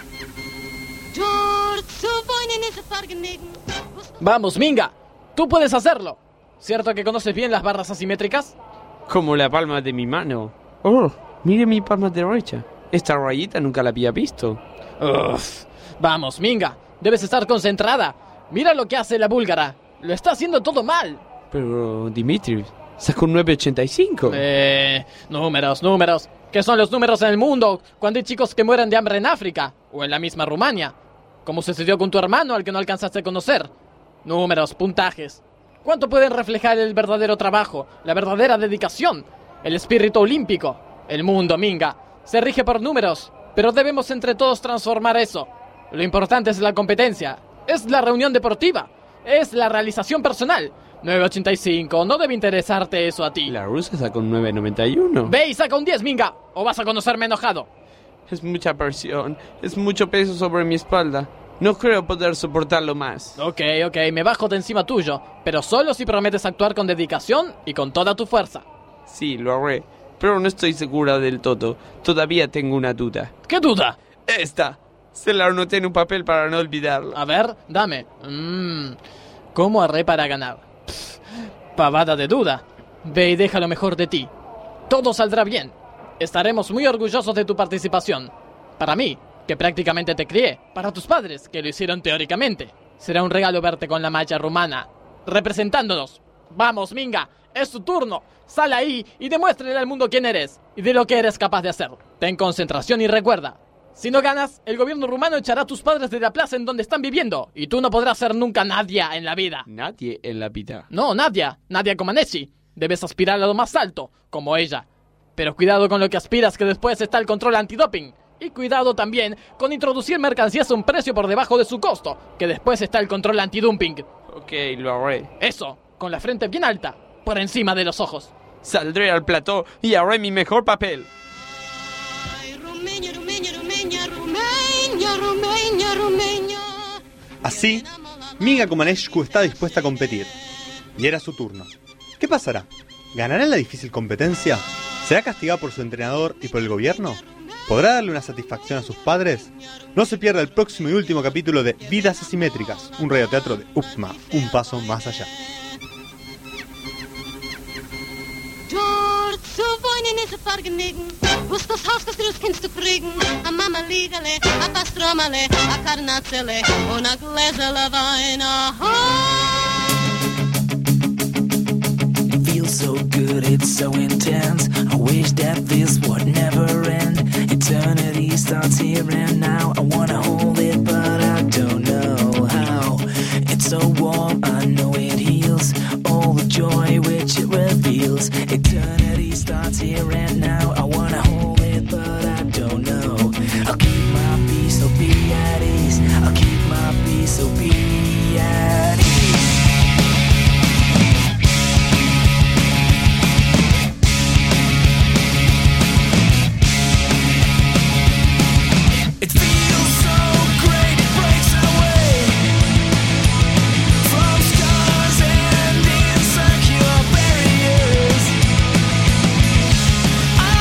Vamos, Minga, tú puedes hacerlo. ¿Cierto que conoces bien las barras asimétricas? Como la palma de mi mano. Oh, mire mi palma derecha. Esta rayita nunca la había visto. Uf. Vamos, Minga, debes estar concentrada. Mira lo que hace la búlgara. Lo está haciendo todo mal. Pero, Dimitri, sacó un nueve ochenta y cinco. Eh, números, números. ¿Qué son los números en el mundo cuando hay chicos que mueren de hambre en África? O en la misma Rumania. Como sucedió con tu hermano al que no alcanzaste a conocer. Números, puntajes. ¿Cuánto pueden reflejar el verdadero trabajo, la verdadera dedicación, el espíritu olímpico? El mundo, Minga, se rige por números, pero debemos entre todos transformar eso. Lo importante es la competencia, es la reunión deportiva, es la realización personal. nueve ochenta y cinco, no debe interesarte eso a ti. La rusa sacó un nueve noventa y uno. Ve y saca un diez, Minga, o vas a conocerme enojado. Es mucha presión, es mucho peso sobre mi espalda. No creo poder soportarlo más. Ok, ok, me bajo de encima tuyo, pero solo si prometes actuar con dedicación y con toda tu fuerza. Sí, lo haré, pero no estoy segura del todo. Todavía tengo una duda. ¿Qué duda? Esta. Se la anoté en un papel para no olvidarla. A ver, dame. Mmm, ¿cómo haré para ganar? Pff, pavada de duda. Ve y deja lo mejor de ti. Todo saldrá bien. Estaremos muy orgullosos de tu participación. Para mí, que prácticamente te crié. Para tus padres, que lo hicieron teóricamente. Será un regalo verte con la malla rumana. representándonos. Vamos, Minga, es tu turno. Sal ahí y demuéstrale al mundo quién eres y de lo que eres capaz de hacer. Ten concentración y recuerda, si no ganas, el gobierno rumano echará a tus padres de la plaza en donde están viviendo y tú no podrás ser nunca Nadia en la vida. Nadie en la vida. No, Nadia, Nadia Comaneci. Debes aspirar a lo más alto, como ella. Pero cuidado con lo que aspiras, que después está el control antidoping. Y cuidado también con introducir mercancías a un precio por debajo de su costo, que después está el control antidumping. Ok, lo haré. Eso, con la frente bien alta, por encima de los ojos. Saldré al plató y haré mi mejor papel. Rumenia, Rumenia, Rumenia, Rumenia, Rumenia, Rumenia. Así, Minga Comaneci está dispuesta a competir. Y era su turno. ¿Qué pasará? ¿Ganará en la difícil competencia? ¿Será castigada por su entrenador y por el gobierno? ¿Podrá darle una satisfacción a sus padres? No se pierda el próximo y último capítulo de Vidas Asimétricas, un radioteatro de UPMA, un paso más allá. Dort zu wohnen ist ein Vergnügen, wo's das Haus das Kind zu kriegen. A Mama Liegele, a Pastromale, a Karnatzele und a Gläserle Wein. It feels so good, it's so intense. I wish that this would never end. Eternity starts here and now. I wanna hold it, but I don't know how. It's so warm, I know it heals all the joy which it reveals. Eternity starts here and now. I wanna hold it, but I don't know. I'll keep my peace, so be at ease. I'll keep my peace, so be at ease. It feels so great, it breaks away from scars and insecure barriers. I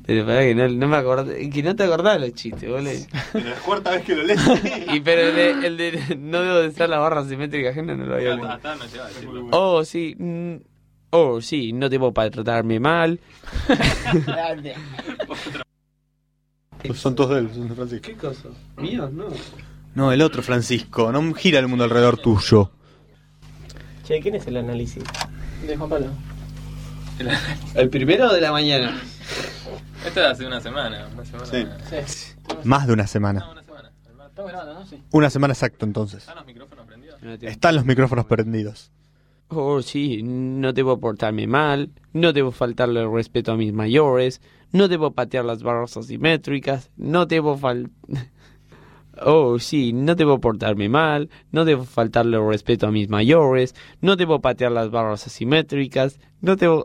Pero pará que no, no me acordé, que no te acordás los chistes, boludo. Pero la cuarta vez que lo lees. Y pero el de, el de no debo de ser la barra simétrica ajena no lo había leído. Hasta no llegaba a decirlo. Oh, sí. mm, Oh, sí, no debo tratarme mal. Pues son todos de él, son de Francisco. ¿Qué cosa? ¿Míos? No. No, el otro Francisco. No gira el mundo alrededor tuyo. Che, ¿quién es el análisis? De Juan Pablo. ¿El primero de la mañana? Esto es hace una semana. Una semana. Sí. Sí. Más de una semana. No, una semana. Estamos grabando, ¿no? Sí. Una semana exacto, entonces. ¿Están los micrófonos prendidos? Están los micrófonos prendidos. Oh, sí, no debo portarme mal, no debo faltarle el respeto a mis mayores, no debo patear las barras asimétricas, no debo fal... Oh, sí, no debo portarme mal, no debo faltarle el respeto a mis mayores, no debo patear las barras asimétricas, no debo...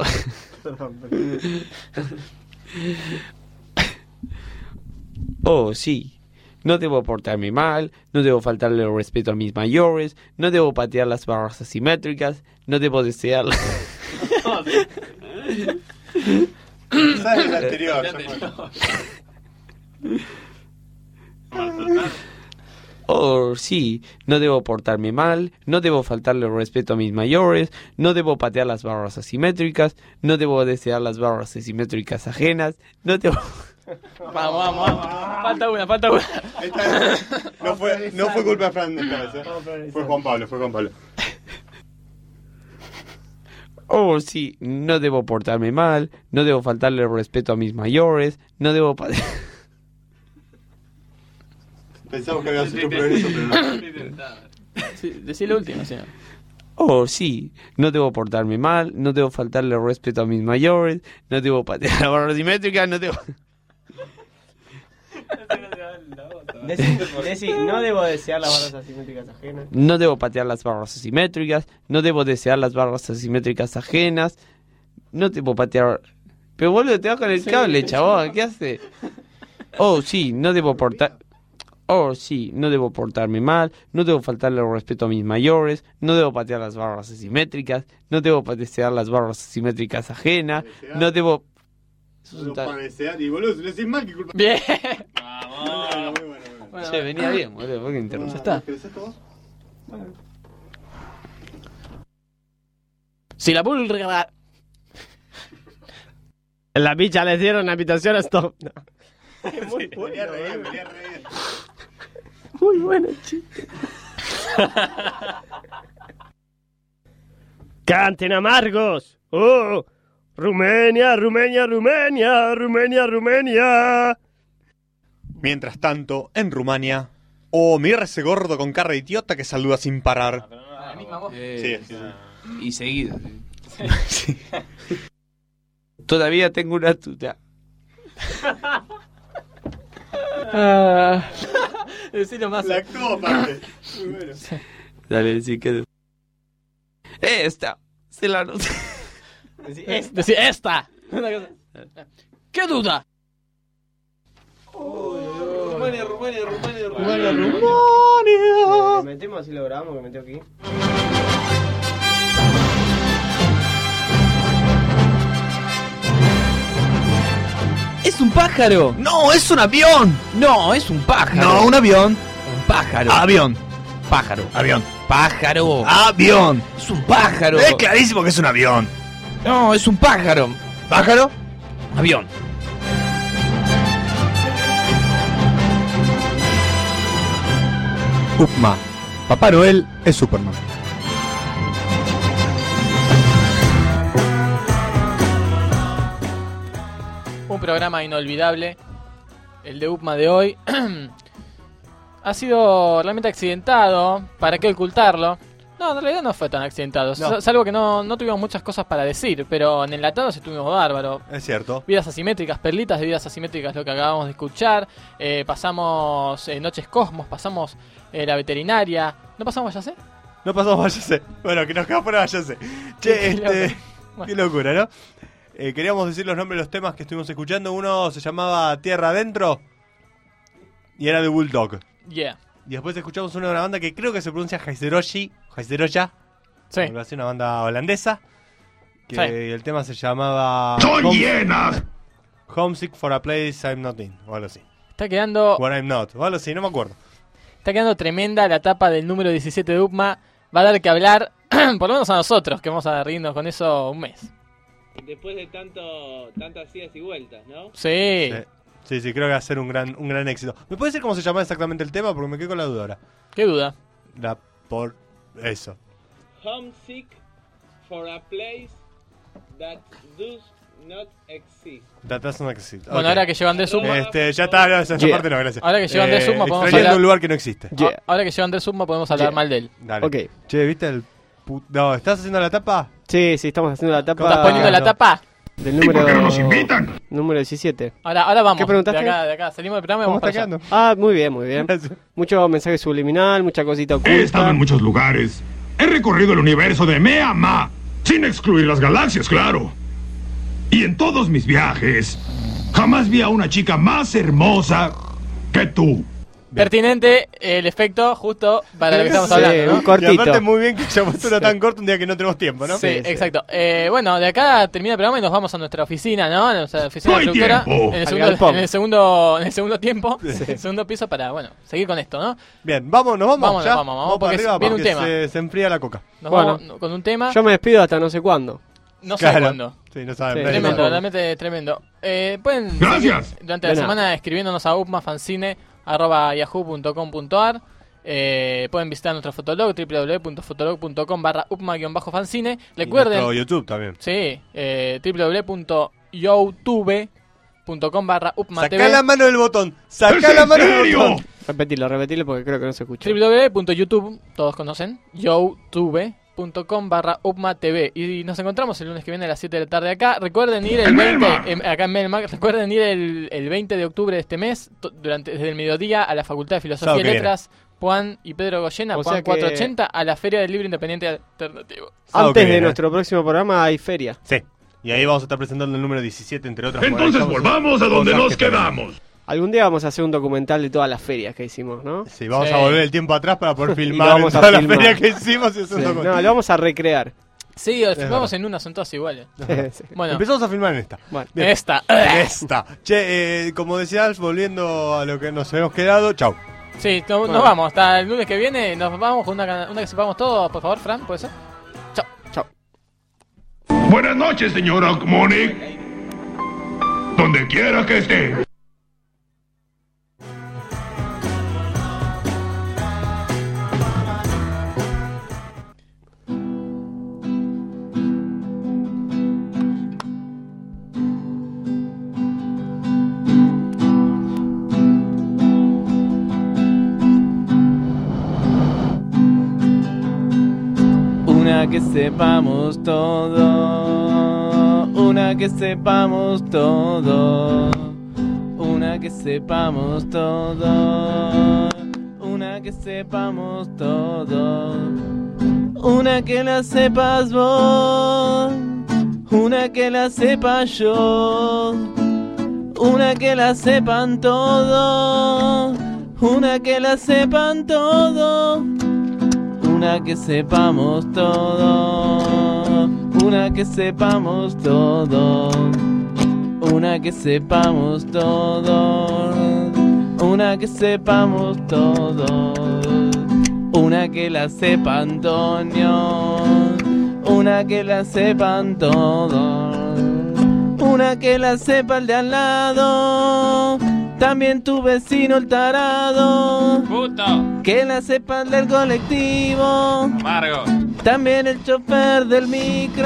Oh, sí. No debo portarme mal, no debo faltarle el respeto a mis mayores, no debo patear las barras asimétricas, no debo desear... ¿Sabes el anterior? Oh, sí, no debo portarme mal, no debo faltarle el respeto a mis mayores, no debo patear las barras asimétricas, no debo desear las barras asimétricas ajenas, no debo... Vamos, vamos, vamos. Falta una, falta una. Esta, no, fue, no fue culpa de Fran esta vez, ¿eh? Fue Juan Pablo, fue Juan Pablo. Oh, sí, no debo portarme mal, no debo faltarle el respeto a mis mayores, no debo patear... Pensamos que había sido un progreso, pero no. Sí, decí lo último, señor. Oh, sí, no debo portarme mal, no debo faltarle el respeto a mis mayores, no debo patear la barra simétrica, no debo... Decí, decí, no debo desear las barras asimétricas ajenas. No debo patear las barras asimétricas, no debo desear las barras asimétricas ajenas, no debo patear... Pero boludo, te vas con el cable, chabón, ¿qué hace? Oh, sí, no debo portar... Oh, sí, no debo portarme mal, no debo faltarle el respeto a mis mayores, no debo patear las barras asimétricas, no debo desear las barras asimétricas ajenas, no debo... No para desear, y boludo, si lo decís mal, ¿qué culpa? Bien. Vamos. Bueno, muy bueno, muy bueno. Che, venía bien, boludo, ¿por qué interrumpes? Ya está. ¿Querés esto vos? Si la pulga... En la bicha les dieron habitación a stop. No. Muy bueno, venía re bien, venía re bien. Muy bueno, chiste. ¡Canten amargos! ¡Oh! ¡Rumenia, Rumenia, Rumenia! ¡Rumenia, Rumenia! Mientras tanto, en Rumania... Oh, mira ese gordo con cara de idiota que saluda sin parar. La misma voz. Eh, Sí, sí. Y seguido. Sí. Todavía tengo una tuta. Ah, decilo más. La actuó aparte. Muy bueno. Dale, decí que... Esta. Se la nota. Decí esta. Decí esta. Una cosa. ¿Qué duda? Rumania, Rumania, Rumania, Rumania, Rumania. ¿Le metemos así lo grabamos que metió aquí? ¡Es un pájaro! ¡No, es un avión! No, es un pájaro. No, un avión. Un pájaro. Avión. Pájaro. Avión. Pájaro. Avión. Es un pájaro. Es clarísimo que es un avión. No, es un pájaro. ¿Pájaro? Avión. Upma. Papá Noel es Superman. Un programa inolvidable, el de U P M A de hoy. Ha sido realmente accidentado, ¿para qué ocultarlo? No, en realidad no fue tan accidentado, No. salvo que no, no tuvimos muchas cosas para decir, pero en enlatados estuvimos bárbaro. Es cierto. Vidas asimétricas, perlitas de vidas asimétricas, lo que acabamos de escuchar. Eh, pasamos eh, Noches Cosmos, pasamos eh, La Veterinaria. ¿No pasamos ya sé? No pasamos Váyase. Bueno, que nos quedamos fuera Váyase. Che, Qué este... loco. Bueno. Qué locura, ¿no? Eh, queríamos decir los nombres de los temas que estuvimos escuchando. Uno se llamaba Tierra Adentro y era de Bulldog. Yeah. Y después escuchamos una de una banda que creo que se pronuncia Heiseroshi, Heiseroya. Sí. Algo así, una banda holandesa. Que Sí. el tema se llamaba... ¡Son Com- llenas! Homesick for a place I'm not in, o algo así. Está quedando... Where I'm not, o algo así, no me acuerdo. Está quedando tremenda la tapa del número diecisiete de UPMA. Va a dar que hablar, por lo menos a nosotros, que vamos a reírnos con eso un mes. Después de tanto tantas idas y vueltas, ¿no? Sí. Sí, sí, sí, creo que va a ser un gran, un gran éxito. ¿Me puede decir cómo se llama exactamente el tema? Porque me quedé con la duda ahora. ¿Qué duda? La por... eso. Homesick for a place that does not exist. That does not exist. Bueno, Ok. ahora que lleva Andrés Suma... Este, ya está, esa Yeah. parte no, gracias. Ahora que lleva Andrés Suma podemos extrayendo hablar... un lugar que no existe. Ah, Ahora que lleva Andrés Suma podemos hablar Yeah. mal de él. Dale. Ok. Che, ¿viste el pu- No, ¿estás haciendo la tapa? Sí, sí, estamos haciendo la tapa. ¿Estás poniendo la tapa? Del ¿Y número... por qué no nos invitan? Número diecisiete. Ahora, ahora vamos. ¿Qué preguntaste? De acá, de acá. Salimos del programa y ¿Cómo vamos está para allá. quedando? Ah, muy bien, muy bien. Mucho mensaje subliminal, mucha cosita oculta. He estado en muchos lugares. He recorrido el universo de me a ma, sin excluir las galaxias, claro. Y en todos mis viajes, jamás vi a una chica más hermosa que tú. Pertinente el efecto justo para lo que estamos Sí, hablando, ¿no? un cortito. Y aparte muy bien que haya puesto una tan corta un día que no tenemos tiempo, ¿no? Sí, exacto. Eh, bueno, de acá termina el programa y nos vamos a nuestra oficina, ¿no? A nuestra oficina No hay productora. tiempo. En el, Al segundo, galpón. en, el segundo, en el segundo tiempo, en el segundo piso para, bueno, seguir con esto, ¿no? Bien, vamos, nos vamos Vámonos, ya. vamos, vamos, porque para arriba viene un porque tema. Se, se enfría la coca. Nos Bueno. vamos con un tema. Yo me despido hasta no sé cuándo. No sé Claro. cuándo. Sí, no saben. Sí, pero- Tremendo, no. realmente tremendo. Eh, pueden Gracias. seguir durante De la nada. semana escribiéndonos a upmafancine arroba yahoo punto com punto ar. Eh, pueden visitar nuestro fotolog w w w punto fotolog punto com barra upma-fancine. Y Recuerden, nuestro YouTube también. sí, eh, w w w punto youtube punto com barra upma.tv. Sacá la mano del botón. ¿Es Sacá la en mano del serio? botón. Repetilo, repetilo porque creo que no se escucha. w w w punto youtube, todos conocen, youtube punto com barra upma.tv. Y nos encontramos el lunes que viene a las siete de la tarde acá. Recuerden ir el En veinte, Melmac. em, acá en Melmac, recuerden ir el, el veinte de octubre de este mes, to- durante, desde el mediodía a la Facultad de Filosofía Sábado y que Letras, Juan y Pedro Goyena, O Juan sea que- cuatrocientos ochenta, a la Feria del Libro Independiente Alternativo. Sábado Antes que de viene. nuestro próximo programa hay feria. Sí. Y ahí vamos a estar presentando el número diecisiete, entre otras. Entonces Bueno, volvamos a donde cosas nos que tenemos. quedamos. Algún día vamos a hacer un documental de todas las ferias que hicimos, ¿no? Sí, vamos Sí. a volver el tiempo atrás para poder Y filmar lo vamos en a todas las filmar. ferias que hicimos y hacer Sí. un No, documental. lo vamos a recrear. Sí, lo Es filmamos verdad. en una, son todas iguales. Sí. Bueno, Empezamos a filmar en esta. Bueno. Bien. esta. Esta. Che, eh, como decía Alf, volviendo a lo que nos habíamos quedado, chau. Sí, no- Bueno. nos vamos. Hasta el lunes que viene. Nos vamos con una, can- una que sepamos todos, por favor, Fran, ¿puede ser? Chao. Chao. Buenas noches, señora Monique. Donde quiera que esté. Una que sepamos todo, una que sepamos todo, una que sepamos todo, una que sepamos todo, una que la sepas vos, una que la sepa yo, una que la sepan todo, una que la sepan todo. Una que sepamos todo, una que sepamos todo, una que sepamos todo, una que sepamos todo, una que la sepa Antonio, una que la sepan todo, una que la sepa el de al lado, también tu vecino el tarado. Puto. Que la sepa el del colectivo, Margo. también el chofer del micro.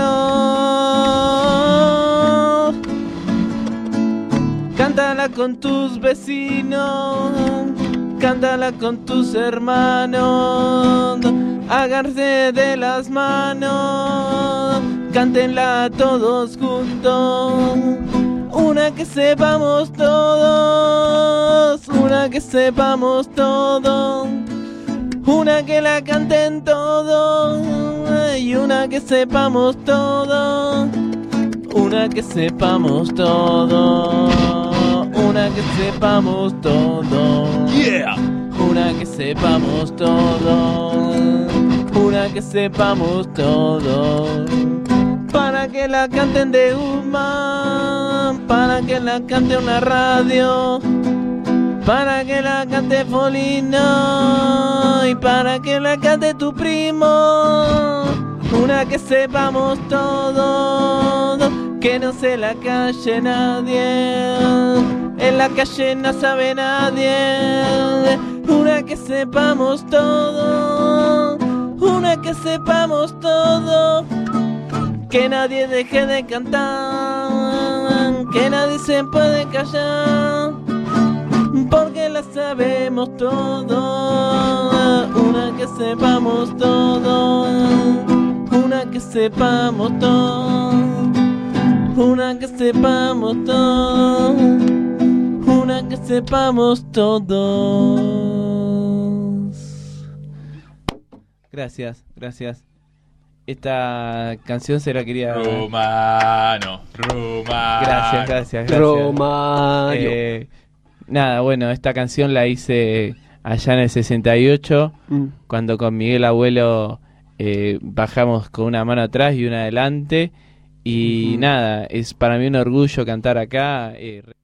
Cántala con tus vecinos, cántala con tus hermanos, agárrense de las manos, cántenla todos juntos. Una que sepamos todos, una que sepamos todos, una que la canten todos, y una que sepamos todos, una que sepamos todos, una que sepamos todos, Yeah. una que sepamos todos, una que sepamos todos, para que la canten de Uma, para que la cante una radio, para que la cante Folino y para que la cante tu primo. Una que sepamos todos, que no se la calle nadie, en la calle no sabe nadie. Una que sepamos todo, una que sepamos todo, que nadie deje de cantar, que nadie se puede callar, porque la sabemos todo. Una que sepamos todo, una que sepamos todo, una que sepamos todo, una que sepamos todos. Gracias, gracias. Esta canción se la quería... Rumano, rumano. Gracias, gracias, gracias. Romario. Eh, nada, bueno, esta canción la hice allá en el sesenta y ocho, mm. cuando con Miguel Abuelo eh, bajamos con una mano atrás y una adelante. Y uh-huh. nada, es para mí un orgullo cantar acá. Eh,